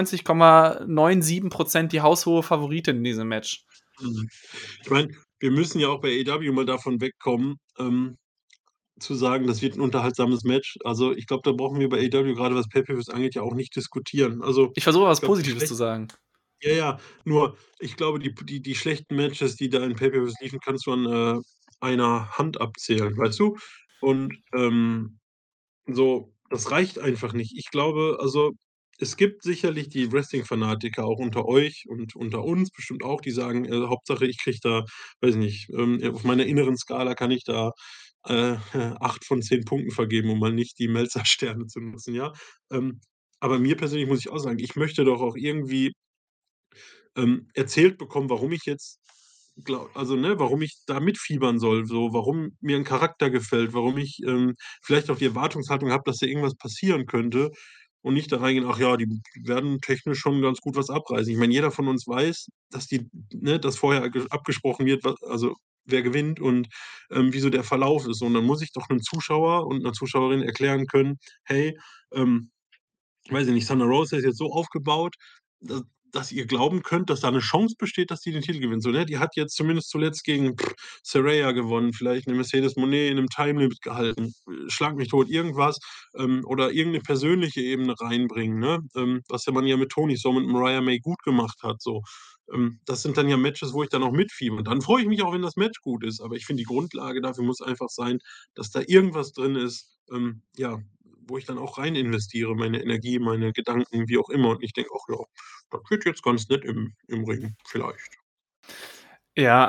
99,97% die haushohe Favoritin in diesem Match. Ich meine, wir müssen ja auch bei AEW mal davon wegkommen, zu sagen, das wird ein unterhaltsames Match. Also, ich glaube, da brauchen wir bei AEW, gerade was Pay-Per-Views angeht, ja auch nicht diskutieren. Also, Ich versuche ich was glaube, Positives zu sagen. ja, ja, nur ich glaube, die schlechten Matches, die da in Pay-Per-Views liefen, kannst du an, einer Hand abzählen, weißt du? Und, so, das reicht einfach nicht. Ich glaube, also, es gibt sicherlich die Wrestling-Fanatiker auch unter euch und unter uns bestimmt auch, die sagen, Hauptsache ich kriege da, weiß ich nicht, auf meiner inneren Skala kann ich da, 8 von 10 Punkten vergeben, um mal nicht die Melzer-Sterne zu nutzen, ja? Ähm, aber mir persönlich muss ich auch sagen, ich möchte doch auch irgendwie erzählt bekommen, warum ich jetzt also, ne, warum ich da mitfiebern soll, so, warum mir ein Charakter gefällt, warum ich, vielleicht auch die Erwartungshaltung habe, dass da irgendwas passieren könnte und nicht da reingehen: „Ach ja, die werden technisch schon ganz gut was abreißen.“ Ich meine, jeder von uns weiß, dass dass vorher abgesprochen wird, also, wer gewinnt und, wie so der Verlauf ist. Und dann muss ich doch 'nem Zuschauer und 'ner Zuschauerin erklären können: „Hey, ähm, weiß ich nicht, Thunder Rosa ist jetzt so aufgebaut, da dass ihr glauben könnt, dass da 'ne Chance besteht, dass die den Titel gewinnt.“ So, ne? Die hat jetzt zumindest zuletzt gegen Saraya gewonnen, vielleicht 'ne Mercedes Moné in 'nem Timelimit gehalten. Schlag mich tot, irgendwas, oder irgend 'ne persönliche Ebene reinbringen, ne? Was ja man ja mit Toni Storm und Mariah May gut gemacht hat, so. Das sind dann ja Matches, wo ich dann auch mitfieber. Und dann freue ich mich auch, wenn das Match gut ist. Aber ich finde, die Grundlage dafür muss einfach sein, dass da irgendwas drin ist, ja, wo ich dann auch rein investiere, meine Energie, meine Gedanken, wie auch immer. Und ich denke: „Ach ja, das wird jetzt ganz nett im Ring vielleicht.“ Ja,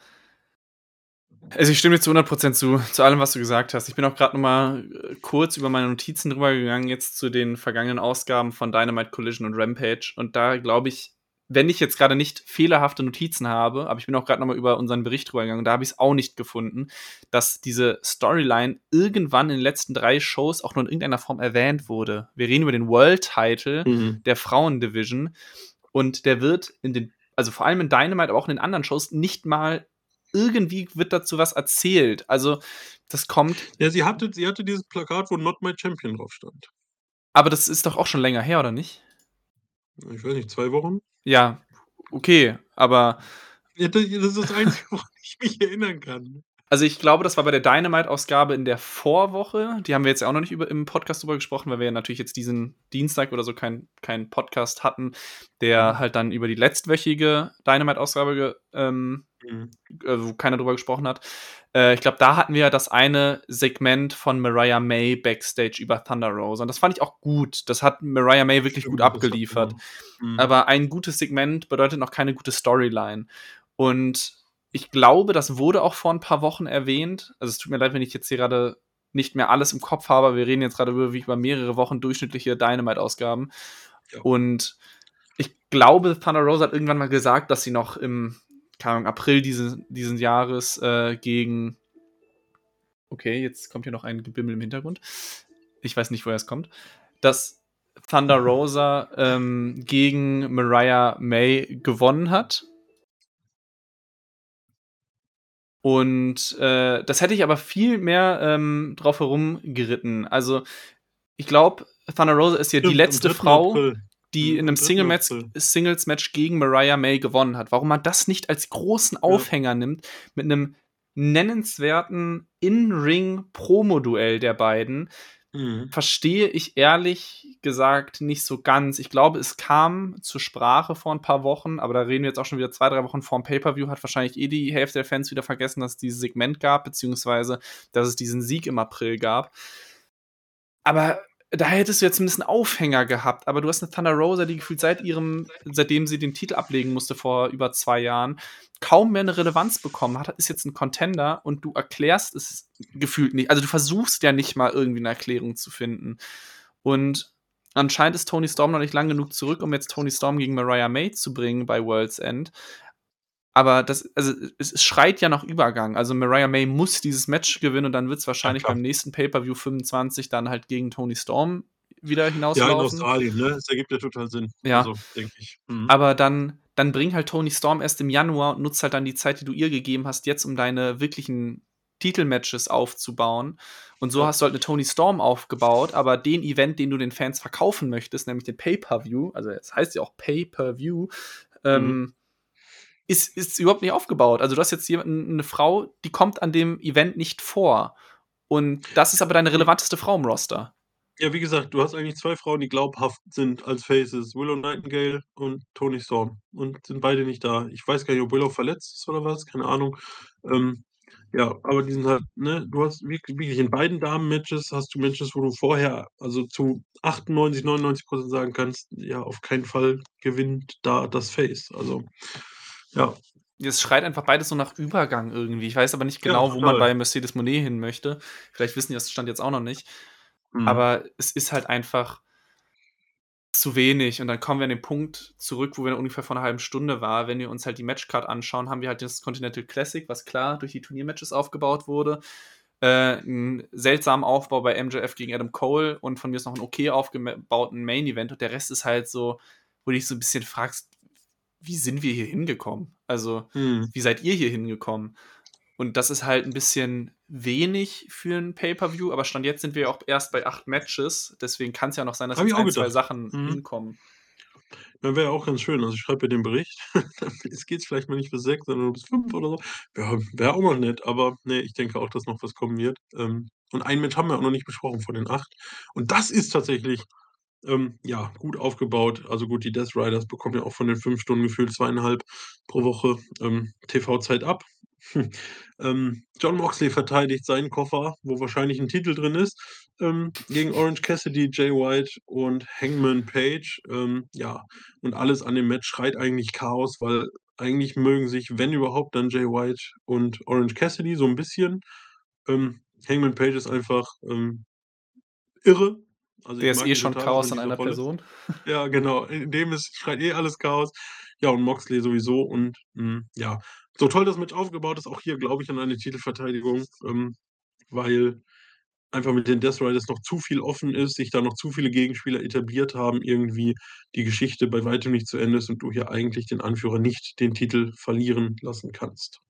also ich stimme dir zu 100% zu allem, was du gesagt hast. Ich bin auch gerade noch mal kurz über meine Notizen drüber gegangen, jetzt zu den vergangenen Ausgaben von Dynamite, Collision und Rampage. Und da glaube ich, wenn ich jetzt gerade nicht fehlerhafte Notizen habe, aber ich bin auch gerade noch mal über unseren Bericht drüber gegangen, da habe ich es auch nicht gefunden, dass diese Storyline irgendwann in den letzten 3 Shows auch nur in irgendeiner Form erwähnt wurde. Wir reden über den World-Title Mhm. der Frauen-Division und der wird also vor allem in Dynamite, aber auch in den anderen Shows nicht mal irgendwie wird dazu was erzählt. Also, das kommt, Ja, sie hatte dieses Plakat, wo „Not my champion“ drauf stand. aber das ist doch auch schon länger her, oder nicht? Ich weiß nicht, 2 Wochen? Ja, okay, aber Ja, das ist das Einzige, woran ich mich erinnern kann. Also, ich glaube, das war bei der Dynamite-Ausgabe in der Vorwoche. Die haben wir jetzt ja auch noch nicht im Podcast drüber gesprochen, weil wir ja natürlich jetzt diesen Dienstag oder so keinen Podcast hatten, der halt dann über die letztwöchige Dynamite-Ausgabe wo keiner drüber gesprochen hat. Ich glaube, da hatten wir das eine Segment von Mariah May Backstage über Thunder Rosa. Und das fand ich auch gut. Das hat Mariah May wirklich gut abgeliefert. Aber ein gutes Segment bedeutet noch keine gute Storyline. Und ich glaube, das wurde auch vor ein paar Wochen erwähnt. Also es tut mir leid, wenn ich jetzt hier gerade nicht mehr alles im Kopf habe. Wir reden jetzt gerade über mehrere Wochen durchschnittliche Dynamite-Ausgaben. Ja. Und ich glaube, Thunder Rosa hat irgendwann mal gesagt, dass sie noch im April diesen Jahres gegen okay, jetzt kommt hier noch ein Gebimmel im Hintergrund. Ich weiß nicht, woher es kommt. Dass Thunder Rosa gegen Mariah May gewonnen hat. Und das hätte ich aber viel mehr drauf herumgeritten. Also, ich glaube, Thunder Rosa ist ja die letzte Frau, die in einem Singles-Match gegen Mariah May gewonnen hat. Warum man das nicht als großen Aufhänger nimmt, mit einem nennenswerten In-Ring-Promo-Duell der beiden, verstehe ich ehrlich gesagt nicht so ganz. Ich glaube, es kam zur Sprache vor ein paar Wochen, aber da reden wir jetzt auch schon wieder 2-3 Wochen vorm Pay-Per-View, hat wahrscheinlich die Hälfte der Fans wieder vergessen, dass es dieses Segment gab, beziehungsweise, dass es diesen Sieg im April gab. Aber da hättest du jetzt zumindest einen Aufhänger gehabt, aber du hast eine Thunder Rosa, die gefühlt seitdem sie den Titel ablegen musste vor über 2 Jahren, kaum mehr eine Relevanz bekommen hat, ist jetzt ein Contender und du erklärst es gefühlt nicht. Also du versuchst ja nicht mal irgendwie eine Erklärung zu finden. Und anscheinend ist Toni Storm noch nicht lang genug zurück, um jetzt Toni Storm gegen Mariah May zu bringen bei World's End. Aber es schreit ja nach Übergang. Also Mariah May muss dieses Match gewinnen und dann wird es wahrscheinlich beim nächsten Pay-Per-View 25 dann halt gegen Toni Storm wieder hinauslaufen. Ja, in Australien, ne? Das ergibt ja total Sinn. Ja. Also, denke ich. Aber dann bring halt Toni Storm erst im Januar und nutzt halt dann die Zeit, die du ihr gegeben hast, jetzt um deine wirklichen Titelmatches aufzubauen. Und so hast du halt eine Toni Storm aufgebaut, aber den Event, den du den Fans verkaufen möchtest, nämlich den Pay-Per-View, also es heißt ja auch Pay-Per-View, ist überhaupt nicht aufgebaut. Also du hast jetzt eine Frau, die kommt an dem Event nicht vor. Und das ist aber deine relevanteste Frau im Roster. Ja, wie gesagt, du hast eigentlich 2 Frauen, die glaubhaft sind als Faces. Willow Nightingale und Toni Storm. Und sind beide nicht da. Ich weiß gar nicht, ob Willow verletzt ist oder was, keine Ahnung. Ja, aber die sind halt, ne, du hast wirklich in beiden Damen-Matches hast du Matches, wo du vorher, also zu 98, 99% sagen kannst, ja, auf keinen Fall gewinnt da das Face. Also, ja. Es schreit einfach beides so nach Übergang irgendwie. Ich weiß aber nicht genau, wo man bei Mercedes Moné hin möchte. Vielleicht wissen die das Stand jetzt auch noch nicht. Aber es ist halt einfach zu wenig. Und dann kommen wir an den Punkt zurück, wo wir ungefähr vor einer halben Stunde waren. Wenn wir uns halt die Matchcard anschauen, haben wir halt das Continental Classic, was klar durch die Turniermatches aufgebaut wurde. Einen seltsamen Aufbau bei MJF gegen Adam Cole und von mir ist noch einen okay aufgebauten Main-Event. Und der Rest ist halt so, wo du dich so ein bisschen fragst, wie sind wir hier hingekommen? Also, wie seid ihr hier hingekommen? Und das ist halt ein bisschen wenig für ein Pay-Per-View, aber Stand jetzt sind wir auch erst bei 8 Matches, deswegen kann es ja noch sein, dass jetzt 1-2 Sachen hinkommen. Ja, wäre ja auch ganz schön. Also, ich schreibe ja den Bericht. Jetzt geht's vielleicht mal nicht bis 6, sondern nur bis 5 oder so. Ja, wäre auch mal nett, aber ne, ich denke auch, dass noch was kommen wird. Und ein Match haben wir auch noch nicht besprochen von den 8. Und das ist tatsächlich, ja, gut aufgebaut. Also gut, die Death Riders bekommen ja auch von den 5 Stunden gefühlt 2,5 pro Woche, TV-Zeit ab. Jon Moxley verteidigt seinen Koffer, wo wahrscheinlich ein Titel drin ist, gegen Orange Cassidy, Jay White und Hangman Page. Ja, und alles an dem Match schreit eigentlich Chaos, weil eigentlich mögen sich, wenn überhaupt, dann Jay White und Orange Cassidy so ein bisschen. Hangman Page ist einfach, irre. Also, Der ich ist mag ihn schon total, auch Chaos in an dieser einer Rolle. Person. Ja, genau. In dem schreit alles Chaos. Ja, und Moxley sowieso und, ja. So toll das Match aufgebaut ist, auch hier glaube ich an eine Titelverteidigung, weil einfach mit den Death Riders noch zu viel offen ist, sich da noch zu viele Gegenspieler etabliert haben, irgendwie die Geschichte bei weitem nicht zu Ende ist und du hier eigentlich den Anführer nicht den Titel verlieren lassen kannst.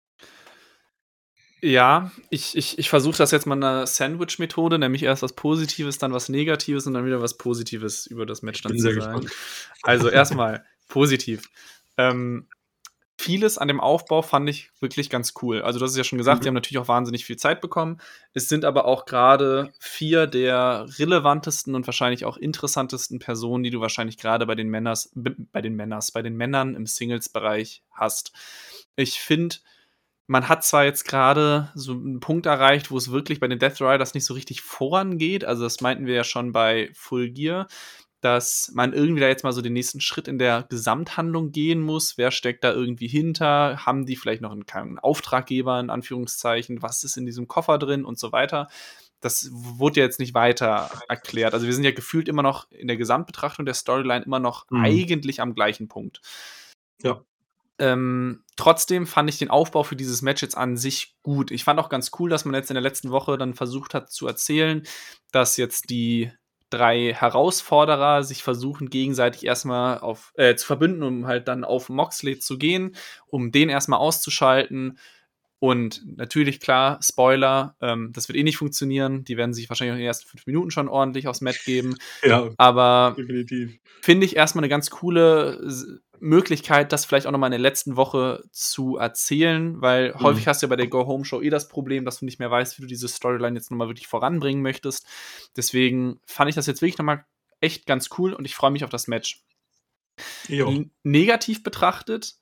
Ja, ich versuche das jetzt mal 'ner Sandwich-Methode, nämlich erst was Positives, dann was Negatives und dann wieder was Positives über das Match Ich dann bin zu sehr sagen. gespannt. Also, erst mal positiv. vieles an dem Aufbau fand ich wirklich ganz cool. Also, du hast es ja schon gesagt, die haben natürlich auch wahnsinnig viel Zeit bekommen. Es sind aber auch gerade 4 der relevantesten und wahrscheinlich auch interessantesten Personen, die du wahrscheinlich gerade bei den Männern im Singles-Bereich hast. Ich finde, man hat zwar jetzt gerade so einen Punkt erreicht, wo es wirklich bei den Death Riders nicht so richtig vorangeht. Also, das meinten wir ja schon bei Full Gear, dass man irgendwie da jetzt mal so den nächsten Schritt in der Gesamthandlung gehen muss. Wer steckt da irgendwie hinter? Haben die vielleicht noch einen Auftraggeber in Anführungszeichen? Was ist in diesem Koffer drin und so weiter? Das wurde ja jetzt nicht weiter erklärt. Also, wir sind ja gefühlt immer noch in der Gesamtbetrachtung der Storyline immer noch eigentlich am gleichen Punkt. Ja. Trotzdem fand ich den Aufbau für dieses Match jetzt an sich gut. Ich fand auch ganz cool, dass man jetzt in der letzten Woche dann versucht hat zu erzählen, dass jetzt die 3 Herausforderer sich versuchen, gegenseitig erstmal zu verbünden, um halt dann auf Moxley zu gehen, um den erstmal auszuschalten. Und natürlich, klar, Spoiler, das wird eh nicht funktionieren. Die werden sich wahrscheinlich in den ersten 5 Minuten schon ordentlich aufs Mat geben. Ja, aber definitiv. Finde ich erstmal eine ganz coole Möglichkeit, das vielleicht auch noch mal in der letzten Woche zu erzählen, weil häufig hast du ja bei der Go-Home-Show das Problem, dass du nicht mehr weißt, wie du diese Storyline jetzt noch mal wirklich voranbringen möchtest. Deswegen fand ich das jetzt wirklich noch mal echt ganz cool und ich freue mich auf das Match. Negativ betrachtet,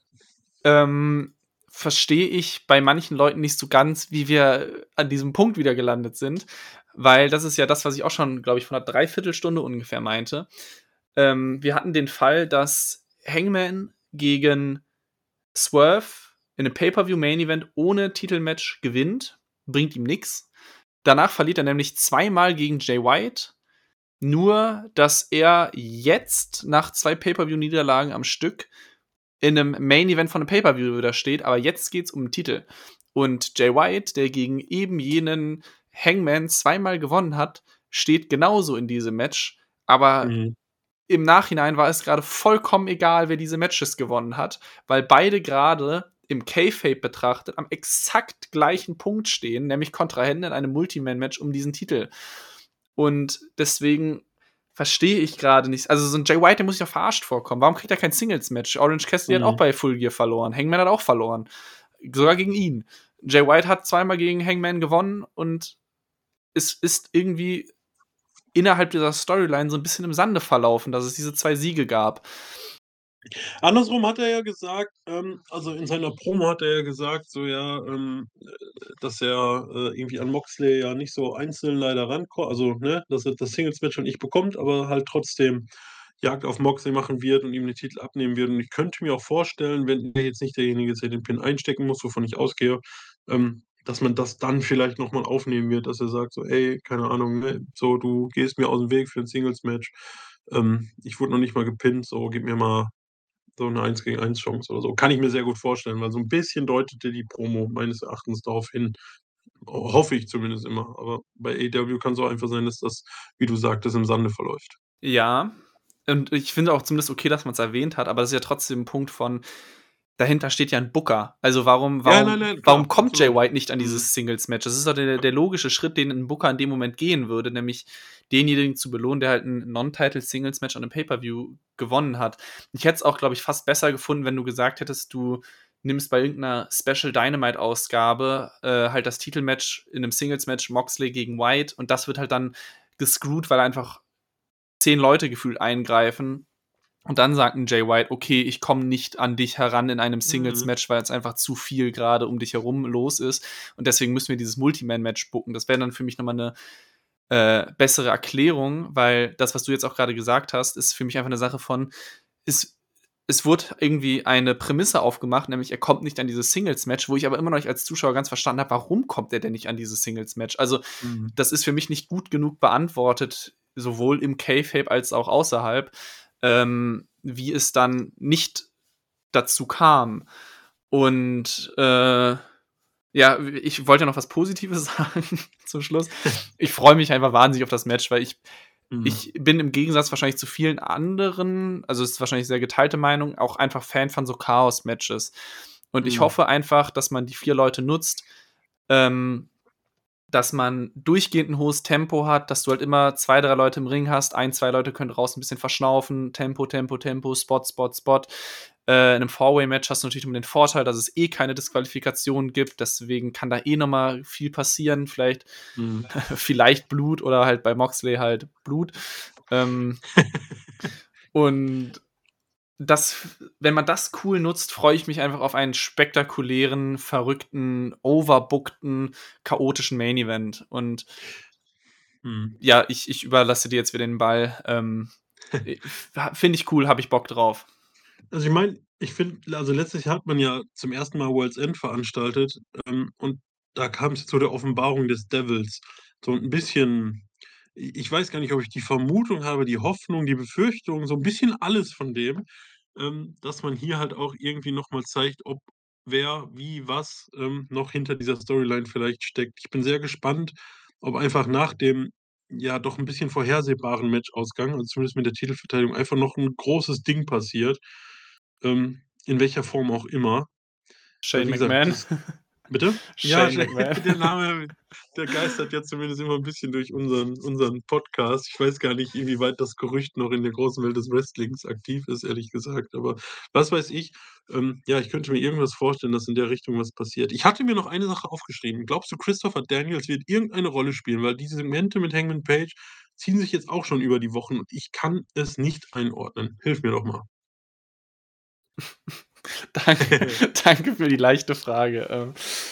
verstehe ich bei manchen Leuten nicht so ganz, wie wir an diesem Punkt wieder gelandet sind, weil das ist ja das, was ich auch schon, glaube ich, vor einer Dreiviertelstunde ungefähr meinte. Wir hatten den Fall, dass Hangman gegen Swerve in einem Pay-Per-View-Main-Event ohne Titelmatch gewinnt. Bringt ihm nichts. Danach verliert er nämlich 2-mal gegen Jay White. Nur, dass er jetzt nach 2 Pay-Per-View-Niederlagen am Stück in einem Main-Event von einem Pay-Per-View wieder steht. Aber jetzt geht's um den Titel. Und Jay White, der gegen eben jenen Hangman 2-mal gewonnen hat, steht genauso in diesem Match. Aber im Nachhinein war es gerade vollkommen egal, wer diese Matches gewonnen hat, weil beide gerade im Kayfabe betrachtet am exakt gleichen Punkt stehen, nämlich Kontrahenten in einem Multiman-Match um diesen Titel. Und deswegen verstehe ich gerade nicht. Also so ein Jay White, der muss sich ja verarscht vorkommen. Warum kriegt er kein Singles-Match? Orange Cassidy hat auch bei Full Gear verloren. Hangman hat auch verloren. Sogar gegen ihn. Jay White hat 2-mal gegen Hangman gewonnen und es ist irgendwie innerhalb dieser Storyline so ein bisschen im Sande verlaufen, dass es diese 2 Siege gab. Andersrum hat er ja gesagt, also in seiner Promo hat er ja gesagt, so dass er irgendwie an Moxley ja nicht so einzeln leider rankommt, also ne, dass er das Singles-Match schon nicht bekommt, aber halt trotzdem Jagd auf Moxley machen wird und ihm den Titel abnehmen wird. Und ich könnte mir auch vorstellen, wenn er jetzt nicht derjenige ist, der den Pin einstecken muss, wovon ich ausgehe, dass man das dann vielleicht nochmal aufnehmen wird, dass er sagt so, ey, keine Ahnung, ne, so, du gehst mir aus dem Weg für ein Singles-Match. Ich wurde noch nicht mal gepinnt, so, gib mir mal so eine 1-gegen-1 Chance oder so. Kann ich mir sehr gut vorstellen, weil so ein bisschen deutete die Promo meines Erachtens darauf hin. Hoffe ich zumindest immer. Aber bei AEW kann es auch einfach sein, dass das, wie du sagtest, im Sande verläuft. Ja, und ich finde auch zumindest okay, dass man es erwähnt hat, aber das ist ja trotzdem 'n Punkt von dahinter steht ja ein Booker. Also, warum Ja, nein, klar, warum kommt Jay absolut. White nicht an dieses Singles-Match? Das ist doch der logische Schritt, den 'n Booker in dem Moment gehen würde, nämlich denjenigen zu belohnen, der halt ein Non-Title-Singles-Match an einem Pay-Per-View gewonnen hat. Ich hätte es auch, glaube ich, fast besser gefunden, wenn du gesagt hättest, du nimmst bei irgendeiner Special Dynamite-Ausgabe, halt das Titelmatch in einem Singles-Match Moxley gegen White und das wird halt dann gescrewt, weil einfach 10 Leute gefühlt eingreifen. Und dann sagt ein Jay White, okay, ich komme nicht an dich heran in einem Singles-Match, weil es einfach zu viel gerade um dich herum los ist. Und deswegen müssen wir dieses Multiman-Match booken. Das wäre dann für mich nochmal eine bessere Erklärung, weil das, was du jetzt auch gerade gesagt hast, ist für mich einfach eine Sache von, es wurde irgendwie eine Prämisse aufgemacht, nämlich er kommt nicht an dieses Singles-Match, wo ich aber immer noch nicht als Zuschauer ganz verstanden habe, warum kommt er denn nicht an dieses Singles-Match? Also, das ist für mich nicht gut genug beantwortet, sowohl im Kayfabe als auch außerhalb, wie es dann nicht dazu kam. Und ja, ich wollte ja noch was Positives sagen zum Schluss. Ich freue mich einfach wahnsinnig auf das Match, weil ich bin im Gegensatz wahrscheinlich zu vielen anderen, also es ist wahrscheinlich sehr geteilte Meinung, auch einfach Fan von so Chaos-Matches. Und ich hoffe einfach, dass man die 4 Leute nutzt, dass man durchgehend ein hohes Tempo hat, dass du halt immer 2, 3 Leute im Ring hast, 1, 2 Leute können raus ein bisschen verschnaufen, Tempo, Tempo, Tempo, Spot, Spot, Spot. In einem Four-Way-Match hast du natürlich immer den Vorteil, dass es keine Disqualifikation gibt, deswegen kann da noch mal viel passieren, vielleicht Blut oder halt bei Moxley halt Blut. Und wenn man das cool nutzt, freue ich mich einfach auf einen spektakulären, verrückten, overbookten, chaotischen Main-Event. Und ja, ich überlasse dir jetzt wieder den Ball. Finde ich cool, habe ich Bock drauf. Also, ich meine, ich finde, also, letztlich hat man ja zum ersten Mal World's End veranstaltet, und da kam's zu der Offenbarung des Devils. So 'n bisschen, ich weiß gar nicht, ob ich die Vermutung habe, die Hoffnung, die Befürchtung, so 'n bisschen alles von dem, dass man hier halt auch irgendwie noch mal zeigt, ob wer, wie, was, noch hinter dieser Storyline vielleicht steckt. Ich bin sehr gespannt, ob einfach nach dem, ja, doch 'n bisschen vorhersehbaren Matchausgang, also zumindest mit der Titelverteidigung, einfach noch 'n großes Ding passiert, in welcher Form auch immer. Weil Shane wie gesagt, McMahon. das bitte? Ja, Shane McMahon. der Name, der geistert ja zumindest immer 'n bisschen durch unseren Podcast. Ich weiß gar nicht, inwieweit das Gerücht noch in der großen Welt des Wrestlings aktiv ist, ehrlich gesagt, aber was weiß ich. Ja, ich könnte mir irgendwas vorstellen, dass in der Richtung was passiert. Ich hatte mir noch eine Sache aufgeschrieben. Glaubst du, Christopher Daniels wird irgendeine Rolle spielen? Weil diese Segmente mit Hangman Page ziehen sich jetzt auch schon über die Wochen und ich kann es nicht einordnen. Hilf mir doch mal. Danke für die leichte Frage.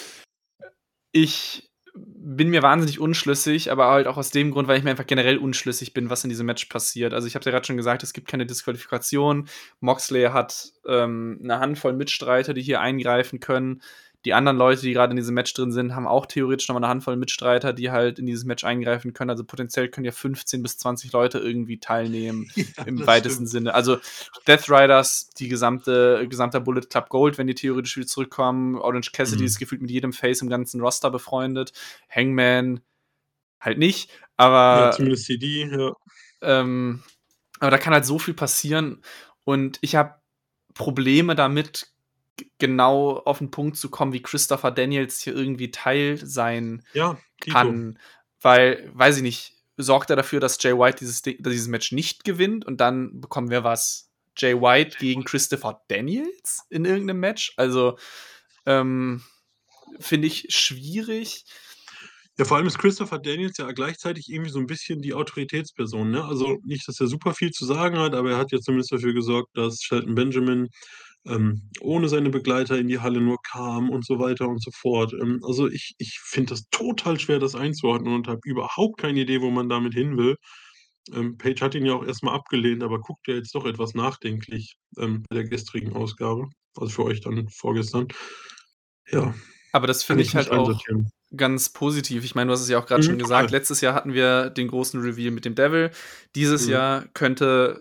Ich bin mir wahnsinnig unschlüssig, aber halt auch aus dem Grund, weil ich mir einfach generell unschlüssig bin, was in diesem Match passiert. Also, ich habe es ja grad schon gesagt, es gibt keine Disqualifikation. Moxley hat 'ne Handvoll Mitstreiter, die hier eingreifen können. Die anderen Leute, die gerade in diesem Match drin sind, haben auch theoretisch noch mal 'ne Handvoll Mitstreiter, die halt in dieses Match eingreifen können. Also, potenziell können ja 15 bis 20 Leute irgendwie teilnehmen Ja, im das weitesten stimmt. Sinne. Also, Death Riders, gesamter Bullet Club Gold, wenn die theoretisch wieder zurückkommen. Orange Cassidy ist gefühlt mit jedem Face im ganzen Roster befreundet. Hangman halt nicht, Ja, aber zumindest CD, ja. ähm, aber da kann halt so viel passieren und ich habe Probleme damit, genau auf 'n Punkt zu kommen, wie Christopher Daniels hier irgendwie Teil sein Ja, dito. kann, weil, weiß ich nicht, sorgt er dafür, dass Jay White dieses Match nicht gewinnt und dann bekommen wir was? Jay White gegen Christopher Daniels in irgendeinem Match? Also, ähm, finde ich schwierig. Ja, vor allem ist Christopher Daniels ja gleichzeitig irgendwie so 'n bisschen die Autoritätsperson, ne? Also, nicht, dass er super viel zu sagen hat, aber er hat ja zumindest dafür gesorgt, dass Shelton Benjamin, ohne seine Begleiter in die Halle nur kam und so weiter und so fort. Also, ich finde das total schwer, das einzuordnen und habe überhaupt keine Idee, wo man damit hin will. Page hat ihn ja auch erst mal abgelehnt, aber guckt ja jetzt doch etwas nachdenklich, bei der gestrigen Ausgabe, also für euch dann vorgestern. Ja, Aber das kann finde ich ich halt nicht auch einsortieren. ganz positiv. Ich meine, du hast es ja auch grad schon gesagt, Total. letztes Jahr hatten wir den großen Reveal mit dem Devil. Dieses Mhm. Jahr könnte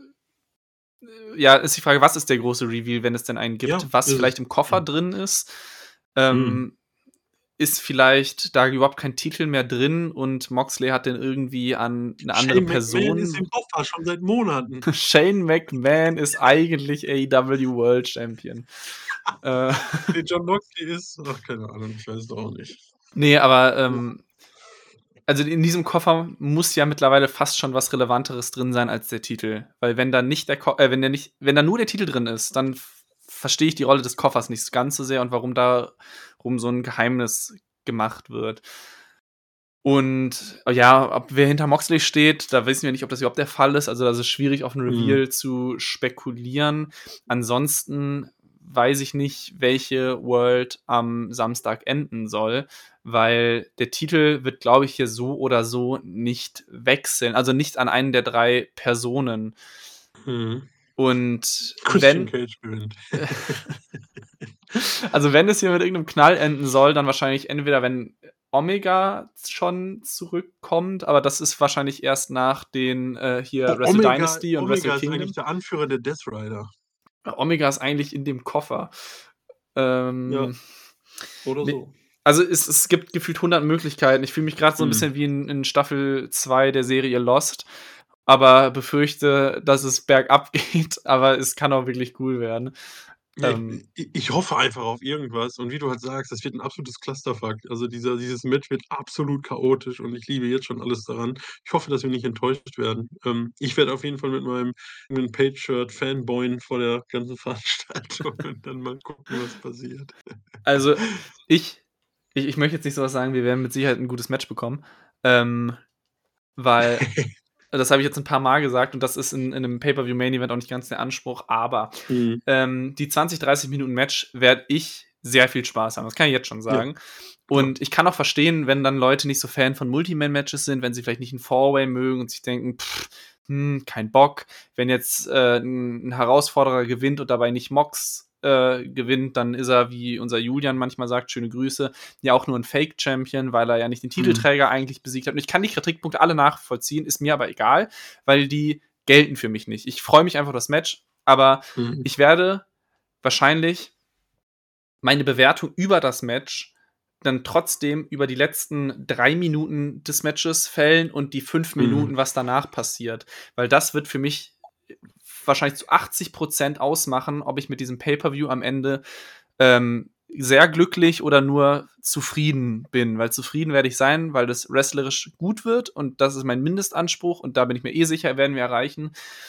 ja, ist die Frage, was ist der große Reveal, wenn es denn einen Ja, gibt, was ist es. vielleicht im Koffer Mhm. drin ist? Mhm. Ist vielleicht da überhaupt kein Titel mehr drin und Moxley hat den irgendwie an 'ne andere Shane McMahon ist im Person. Koffer schon seit Monaten. Shane McMahon ist eigentlich AEW World Champion. Äh, Ne, Jon Moxley ist, ach, keine Ahnung, ich weiß es auch nicht. ne, aber, Ja. also in diesem Koffer muss ja mittlerweile fast schon was Relevanteres drin sein als der Titel. Weil wenn da nicht wenn da nur der Titel drin ist, dann verstehe ich die Rolle des Koffers nicht ganz so sehr und warum darum so 'n Geheimnis gemacht wird. Und ja, ob wer hinter Moxley steht, da wissen wir nicht, ob das überhaupt der Fall ist. Also, das ist schwierig, auf 'n Mhm. Reveal zu spekulieren. Ansonsten weiß ich nicht, welche World am Samstag enden soll, weil der Titel wird, glaube ich, hier so oder so nicht wechseln, also nicht an einen der 3 Personen. Mhm. Und Christian wenn Cage gewinnt. also, wenn es hier mit irgend 'nem Knall enden soll, dann wahrscheinlich entweder, wenn Omega schon zurückkommt, aber das ist wahrscheinlich erst nach den, hier Oh, Wrestle Omega Dynasty und Wrestle Omega ist eigentlich Kingdom. der Anführer der Death Rider. Omega ist eigentlich in dem Koffer. Ja, Ähm, oder ne, so. also, es gibt gefühlt 100 Möglichkeiten. Ich fühle mich grad so 'n Mhm. bisschen wie in Staffel 2 der Serie Lost, aber befürchte, dass es bergab geht, aber es kann auch wirklich cool werden. Ja, ich hoffe einfach auf irgendwas und wie du halt sagst, das wird 'n absolutes Clusterfuck. Also, dieses Match wird absolut chaotisch und ich liebe jetzt schon alles daran. Ich hoffe, dass wir nicht enttäuscht werden. Ich werde auf jeden Fall mit meinem Page-Shirt fanboyen vor der ganzen Veranstaltung und dann mal gucken, was passiert. Also, ich ich möchte jetzt nicht so was sagen, wir werden mit Sicherheit 'n gutes Match bekommen, weil das habe ich jetzt 'n paar Mal gesagt und das ist in 'nem Pay-per-View Main Event auch nicht ganz der Anspruch, aber, Mhm. die 20, 30 Minuten Match werde ich sehr viel Spaß haben. Das kann ich jetzt schon Ja, sagen. ja. Und ich kann auch verstehen, wenn dann Leute nicht so Fan von Multi-Man-Matches sind, wenn sie vielleicht nicht 'n Four-Way mögen und sich denken: kein Bock.“ Wenn jetzt, 'n Herausforderer gewinnt und dabei nicht Mox, gewinnt, dann ist er, wie unser Julian manchmal sagt, schöne Grüße, ja auch nur 'n Fake-Champion, weil er ja nicht den Mhm. Titelträger eigentlich besiegt hat. Und ich kann die Kritikpunkte alle nachvollziehen, ist mir aber egal, weil die gelten für mich nicht. Ich freue mich einfach auf das Match, aber Mhm. ich werde wahrscheinlich meine Bewertung über das Match dann trotzdem über die letzten 3 Minuten des Matches fällen und die 5 Mhm. Minuten, was danach passiert. Weil das wird für mich wahrscheinlich zu 80% ausmachen, ob ich mit diesem Pay-per-View am Ende sehr glücklich oder nur zufrieden bin. Weil zufrieden werde ich sein, weil das wrestlerisch gut wird und das ist mein Mindestanspruch und da bin ich mir sicher, werden wir erreichen.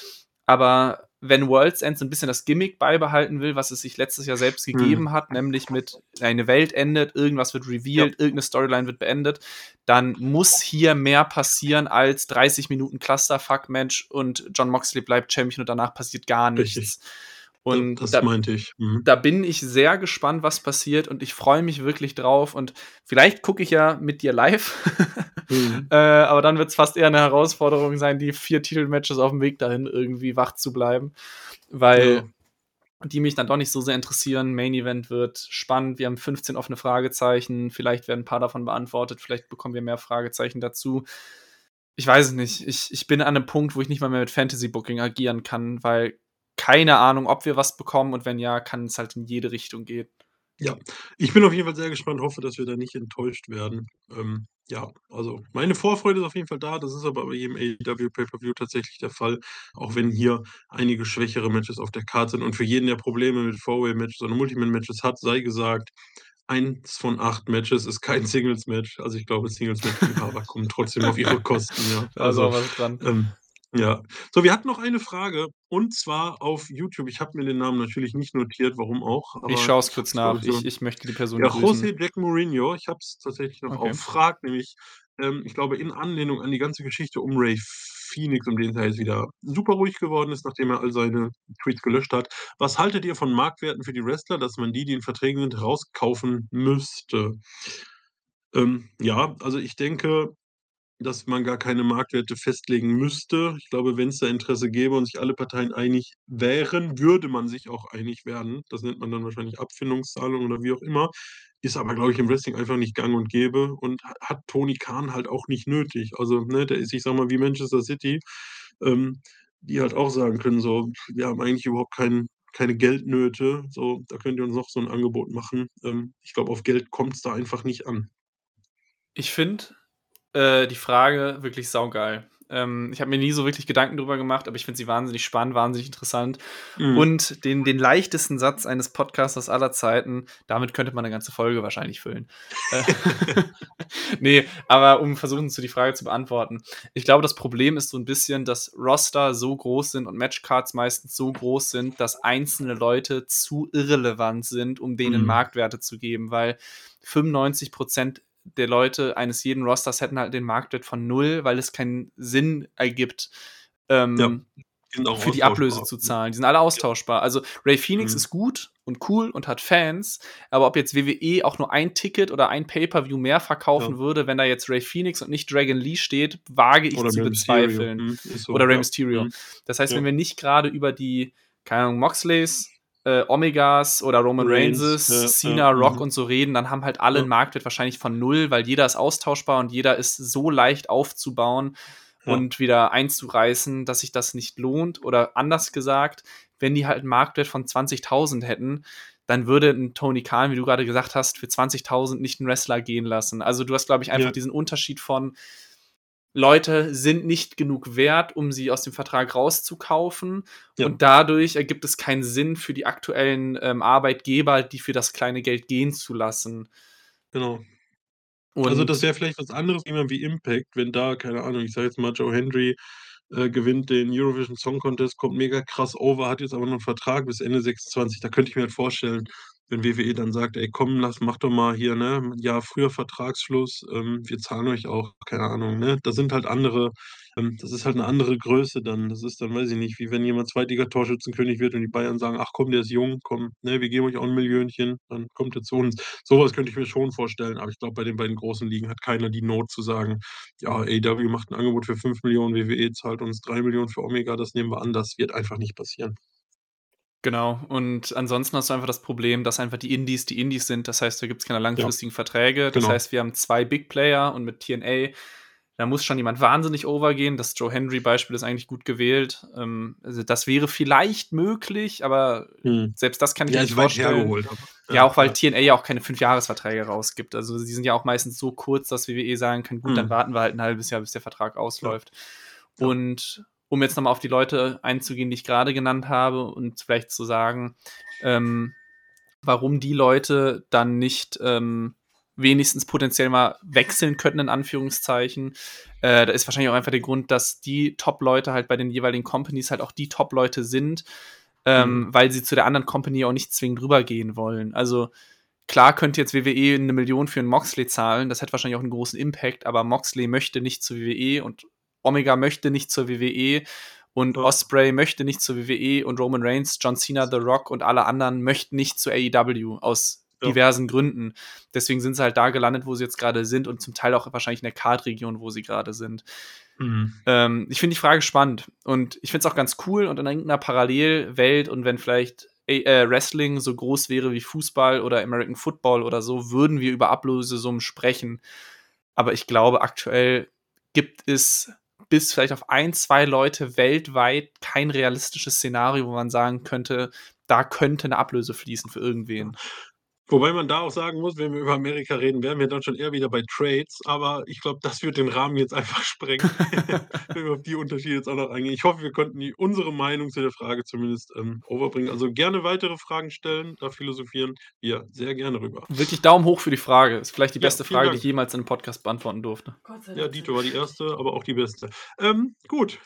Aber wenn World's End so ein bisschen das Gimmick beibehalten will, was es sich letztes Jahr selbst Mhm. gegeben hat, nämlich mit eine Welt endet, irgendwas wird Ja. revealed, irgendeine Storyline wird beendet, dann muss hier mehr passieren als 30 Minuten Clusterfuck-Match und Jon Moxley bleibt Champion und danach passiert gar Richtig. nichts. Ja, Und das meinte ich. Mhm. da bin ich sehr gespannt, was passiert und ich freue mich wirklich drauf und vielleicht gucke ich ja mit dir live, Mhm. aber dann wird es fast eher eine Herausforderung sein, die 4 Titelmatches auf dem Weg dahin irgendwie wach zu bleiben, Ja. weil die mich dann doch nicht so sehr interessieren. Main Event wird spannend, wir haben 15 offene Fragezeichen, vielleicht werden ein paar davon beantwortet, vielleicht bekommen wir mehr Fragezeichen dazu. Ich weiß es nicht. Ich bin an 'nem Punkt, wo ich nicht mal mehr mit Fantasy Booking agieren kann, weil keine Ahnung, ob wir was bekommen und wenn ja, kann es halt in jede Richtung gehen. Ja, ich bin auf jeden Fall sehr gespannt, hoffe, dass wir da nicht enttäuscht werden. Ja, also meine Vorfreude ist auf jeden Fall da. Das ist aber bei jedem AEW Pay-per-View tatsächlich der Fall, auch wenn hier einige schwächere Matches auf der Karte sind. Und für jeden, der Probleme mit Four-Way-Matches oder Multiman-Matches hat, sei gesagt, eins von 8 Matches ist kein Singles-Match. Also ich glaube, Singles-Match-Liebhaber kommen trotzdem auf ihre Kosten, ja. Da ist auch was dran. Ja. So, wir hatten noch eine Frage und zwar auf YouTube. Ich habe mir den Namen natürlich nicht notiert, warum auch, Ich aber schaue es ich habe kurz es, glaube nach. ich, so Ich möchte die Person ja, grüßen. José Jack Mourinho, ich habe es tatsächlich noch Okay. auf fragt, nämlich, ich glaube, in Anlehnung an die ganze Geschichte um Ray Phoenix, um den es ja jetzt wieder super ruhig geworden ist, nachdem er all seine Tweets gelöscht hat. Was haltet ihr von Marktwerten für die Wrestler, dass man die in Verträgen sind, rauskaufen müsste? Ja, also ich denke, dass man gar keine Marktwerte festlegen müsste. Ich glaube, wenn es da Interesse gäbe und sich alle Parteien einig wären, würde man sich auch einig werden. Das nennt man dann wahrscheinlich Abfindungszahlung oder wie auch immer. Ist aber, glaube ich, im Wrestling einfach nicht gang und gäbe und hat Tony Khan halt auch nicht nötig. Also, ne, der ist, ich sage mal, wie Manchester City, ähm, die halt auch sagen können so: „Wir haben eigentlich überhaupt keine Geldnöte, so, da könnt ihr uns noch so ein Angebot machen.“ Ich glaube, auf Geld kommt es da einfach nicht an. Ich finde, die Frage wirklich saugeil. Ich habe mir nie so wirklich Gedanken drüber gemacht, aber ich finde sie wahnsinnig spannend, wahnsinnig interessant. Mhm. Und den leichtesten Satz eines Podcasters aller Zeiten, damit könnte man eine ganze Folge wahrscheinlich füllen. Äh, ne, aber um versuchen die Frage zu beantworten. Ich glaube, das Problem ist so ein bisschen, dass Roster so groß sind und Matchcards meistens so groß sind, dass einzelne Leute zu irrelevant sind, um denen Mhm. Marktwerte zu geben, weil 95% der Leute eines jeden Rosters hätten halt den Marktwert von 0, weil es keinen Sinn ergibt, Ja, die sind auch für die Ablöse austauschbar. zu Mhm. zahlen. Die sind alle Ja. austauschbar. Also, Ray Phoenix Mhm. ist gut und cool und hat Fans, aber ob jetzt WWE auch nur ein Ticket oder ein Pay-per-View mehr Ja. verkaufen würde, wenn da jetzt Ray Phoenix und nicht Dragon Lee steht, wage ich Oder zu Rey Mysterio. bezweifeln. Mhm, ist so, Oder Rey ja. Mysterio. Mhm. Das heißt, wenn Ja. wir nicht gerade über die, keine Ahnung, Moxleys, Omegas oder Roman Reigns, Reigns, ja, ja, Cena, Rock mhm. und so reden, dann haben halt alle Ja, 'n Marktwert wahrscheinlich von 0, weil jeder ist austauschbar und jeder ist so leicht aufzubauen ja, und wieder einzureißen, dass sich das nicht lohnt. Oder anders gesagt, wenn die halt 'n Marktwert von 20.000 hätten, dann würde 'n Tony Khan, wie du gerade gesagt hast, für 20.000 nicht 'n Wrestler gehen lassen. Also, du hast, glaube ich, einfach ja, diesen Unterschied von Leute sind nicht genug wert, um sie aus dem Vertrag rauszukaufen. Ja. Und dadurch ergibt es keinen Sinn für die aktuellen Arbeitgeber, die für das kleine Geld gehen zu lassen. Genau. Also, das Und wäre vielleicht was anderes, jemand wie Impact, wenn da, keine Ahnung, ich sage jetzt mal, Joe Hendry, gewinnt den Eurovision Song Contest, kommt mega krass over, hat jetzt aber noch 'n Vertrag bis Ende 26. Da könnte ich mir halt vorstellen, wenn WWE dann sagt: „Ey, komm, mach doch mal hier, ne, 'n Jahr früher Vertragsschluss, wir zahlen euch auch“, keine Ahnung, ne? Da sind halt andere das ist halt 'ne andere Größe dann. Das ist dann, weiß ich nicht, wie wenn jemand Zweitliga-Torschützenkönig wird und die Bayern sagen: „Ach komm, der ist jung, komm, ne, wir geben euch auch 'n Millionchen, dann kommt er zu uns.“ So was könnte ich mir schon vorstellen, aber ich glaube, bei den beiden großen Ligen hat keiner die Not zu sagen: „Ja, AEW macht 'n Angebot für 5 Millionen, WWE zahlt uns 3 Millionen für Omega, das nehmen wir an.“ Das wird einfach nicht passieren. genau. Und ansonsten hast du einfach das Problem, dass einfach die Indies sind. Das heißt, da gibt es keine Ja, langfristigen Verträge. Das genau. heißt, wir haben 2 Big Player und mit TNA, da muss schon jemand wahnsinnig overgehen. Das Joe Hendry-Beispiel ist eigentlich gut gewählt. Also, das wäre vielleicht möglich, aber Mhm. selbst das kann ich Ja, mir nicht ist weit vorstellen. hergeholt, aber Ja, ja, auch weil ja. TNA ja auch keine 5-Jahres-Verträge rausgibt. Also, die sind ja auch meistens so kurz, dass WWE sagen kann: „Gut, dann Mhm. warten wir halt 'n halbes Jahr, bis der Vertrag Ja, ausläuft.“ ja. Und um jetzt noch mal auf die Leute einzugehen, die ich grade genannt habe und vielleicht zu sagen, ähm, warum die Leute dann nicht, wenigstens potenziell mal wechseln könnten in Anführungszeichen. Da ist wahrscheinlich auch einfach der Grund, dass die Top-Leute halt bei den jeweiligen Companies halt auch die Top-Leute sind, Mhm. weil sie zu der anderen Company auch nicht zwingend rübergehen wollen. Also, klar könnte jetzt WWE 1 Million für 'n Moxley zahlen, das hätte wahrscheinlich auch 'n großen Impact, aber Moxley möchte nicht zur WWE und Omega möchte nicht zur WWE und Ja. Ospreay möchte nicht zur WWE und Roman Reigns, John Cena, The Rock und alle anderen möchten nicht zu AEW aus Ja. diversen Gründen. Deswegen sind sie halt da gelandet, wo sie jetzt grade sind und zum Teil auch wahrscheinlich in der Card-Region, wo sie grade sind. Mhm. Ich finde die Frage spannend und ich finde es auch ganz cool und in irgend 'ner Parallelwelt und wenn vielleicht Wrestling so groß wäre wie Fußball oder American Football oder so, würden wir über Ablösesummen sprechen. Aber ich glaube, aktuell gibt es bis vielleicht auf 1, 2 Leute weltweit kein realistisches Szenario, wo man sagen könnte, da könnte 'ne Ablöse fließen für Ja. irgendwen. Wobei man da auch sagen muss, wenn wir über Amerika reden, wären wir dann schon eher wieder bei Trades, aber ich glaube, das wird den Rahmen jetzt einfach sprengen, wenn wir auf die Unterschiede jetzt auch noch eingehen. Ich hoffe, wir konnten die unsere Meinung zu der Frage zumindest, overbringen. Also, gerne weitere Fragen stellen, da philosophieren wir sehr gerne rüber. Wirklich Daumen hoch für die Frage. Ist vielleicht die Ja, beste vielen Frage, die ich Dank. jemals in 'nem Podcast beantworten durfte. Ja, Dito war die erste, aber auch die beste. Gut.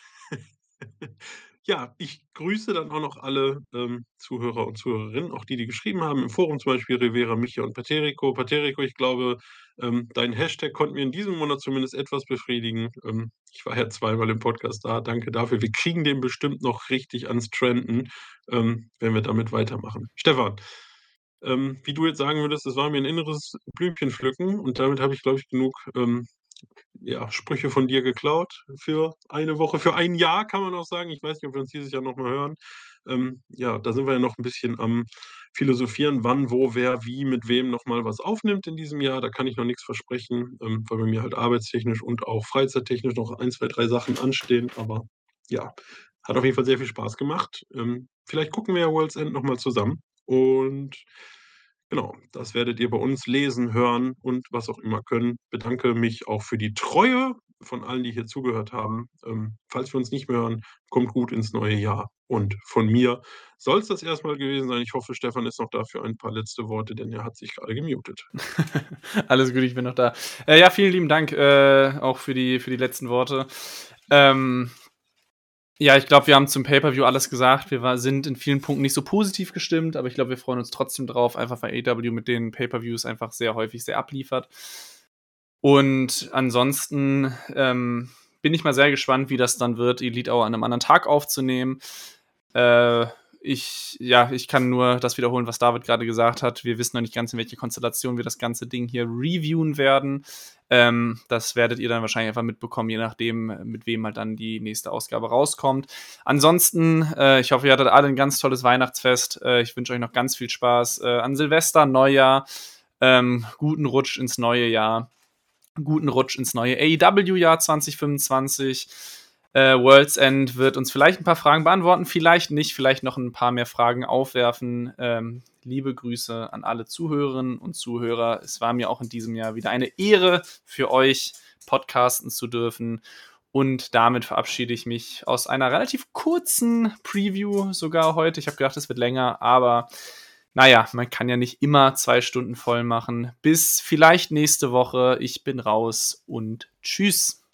Ja, ich grüße dann auch noch alle, Zuhörer und Zuhörerinnen, auch die, die geschrieben haben im Forum, zum Beispiel Rivera, Micha und Paterico. Paterico, ich glaube, dein Hashtag konnten wir in diesem Monat zumindest etwas befriedigen. Ich war ja zweimal im Podcast da. Danke dafür. Wir kriegen den bestimmt noch richtig ans Trenden, wenn wir damit weitermachen. Stefan, wie du jetzt sagen würdest, das war mir ein inneres Blümchen pflücken und damit habe ich, glaube ich, genug, ja, Sprüche von dir geklaut für eine Woche, für ein Jahr, kann man auch sagen. Ich weiß nicht, ob wir uns dieses Jahr noch mal hören. Ja, da sind wir ja noch ein bisschen am Philosophieren, wann, wo, wer, wie, mit wem noch mal was aufnimmt in diesem Jahr. Da kann ich noch nichts versprechen, weil bei mir halt arbeitstechnisch und auch freizeittechnisch noch ein, 2, 3 Sachen anstehen. Aber ja, hat auf jeden Fall sehr viel Spaß gemacht. Vielleicht gucken wir ja World's End noch mal zusammen und genau, das werdet ihr bei uns lesen, hören und was auch immer können. Bedanke mich auch für die Treue von allen, die hier zugehört haben. Falls wir uns nicht mehr hören, kommt gut ins neue Jahr. Und von mir soll es das erstmal gewesen sein. Ich hoffe, Stefan ist noch da für ein paar letzte Worte, denn er hat sich gerade gemutet. Alles gut, ich bin noch da. Ja, vielen lieben Dank, auch für die letzten Worte. Ähm, ja, ich glaube, wir haben zum Pay-per-View alles gesagt. Sind in vielen Punkten nicht so positiv gestimmt, aber ich glaube, wir freuen uns trotzdem drauf, einfach weil AEW mit den Pay-per-Views einfach sehr häufig sehr abliefert. Und ansonsten, bin ich mal sehr gespannt, wie das dann wird, Elite Hour an einem anderen Tag aufzunehmen. Äh, ich kann nur das wiederholen, was David gerade gesagt hat. Wir wissen noch nicht ganz, in welche Konstellation wir das ganze Ding hier reviewen werden. Das werdet ihr dann wahrscheinlich einfach mitbekommen, je nachdem, mit wem halt dann die nächste Ausgabe rauskommt. Ansonsten, ich hoffe, ihr hattet alle ein ganz tolles Weihnachtsfest. Ich wünsche euch noch ganz viel Spaß an Silvester, Neujahr. Guten Rutsch ins neue Jahr. Guten Rutsch ins neue AEW-Jahr 2025. World's End wird uns vielleicht ein paar Fragen beantworten, vielleicht nicht, vielleicht noch ein paar mehr Fragen aufwerfen. Liebe Grüße an alle Zuhörerinnen und Zuhörer. Es war mir auch in diesem Jahr wieder eine Ehre, für euch podcasten zu dürfen. Und damit verabschiede ich mich aus einer relativ kurzen Preview sogar heute. Ich habe gedacht, es wird länger, aber naja, man kann ja nicht immer 2 Stunden voll machen. Bis vielleicht nächste Woche. Ich bin raus und tschüss.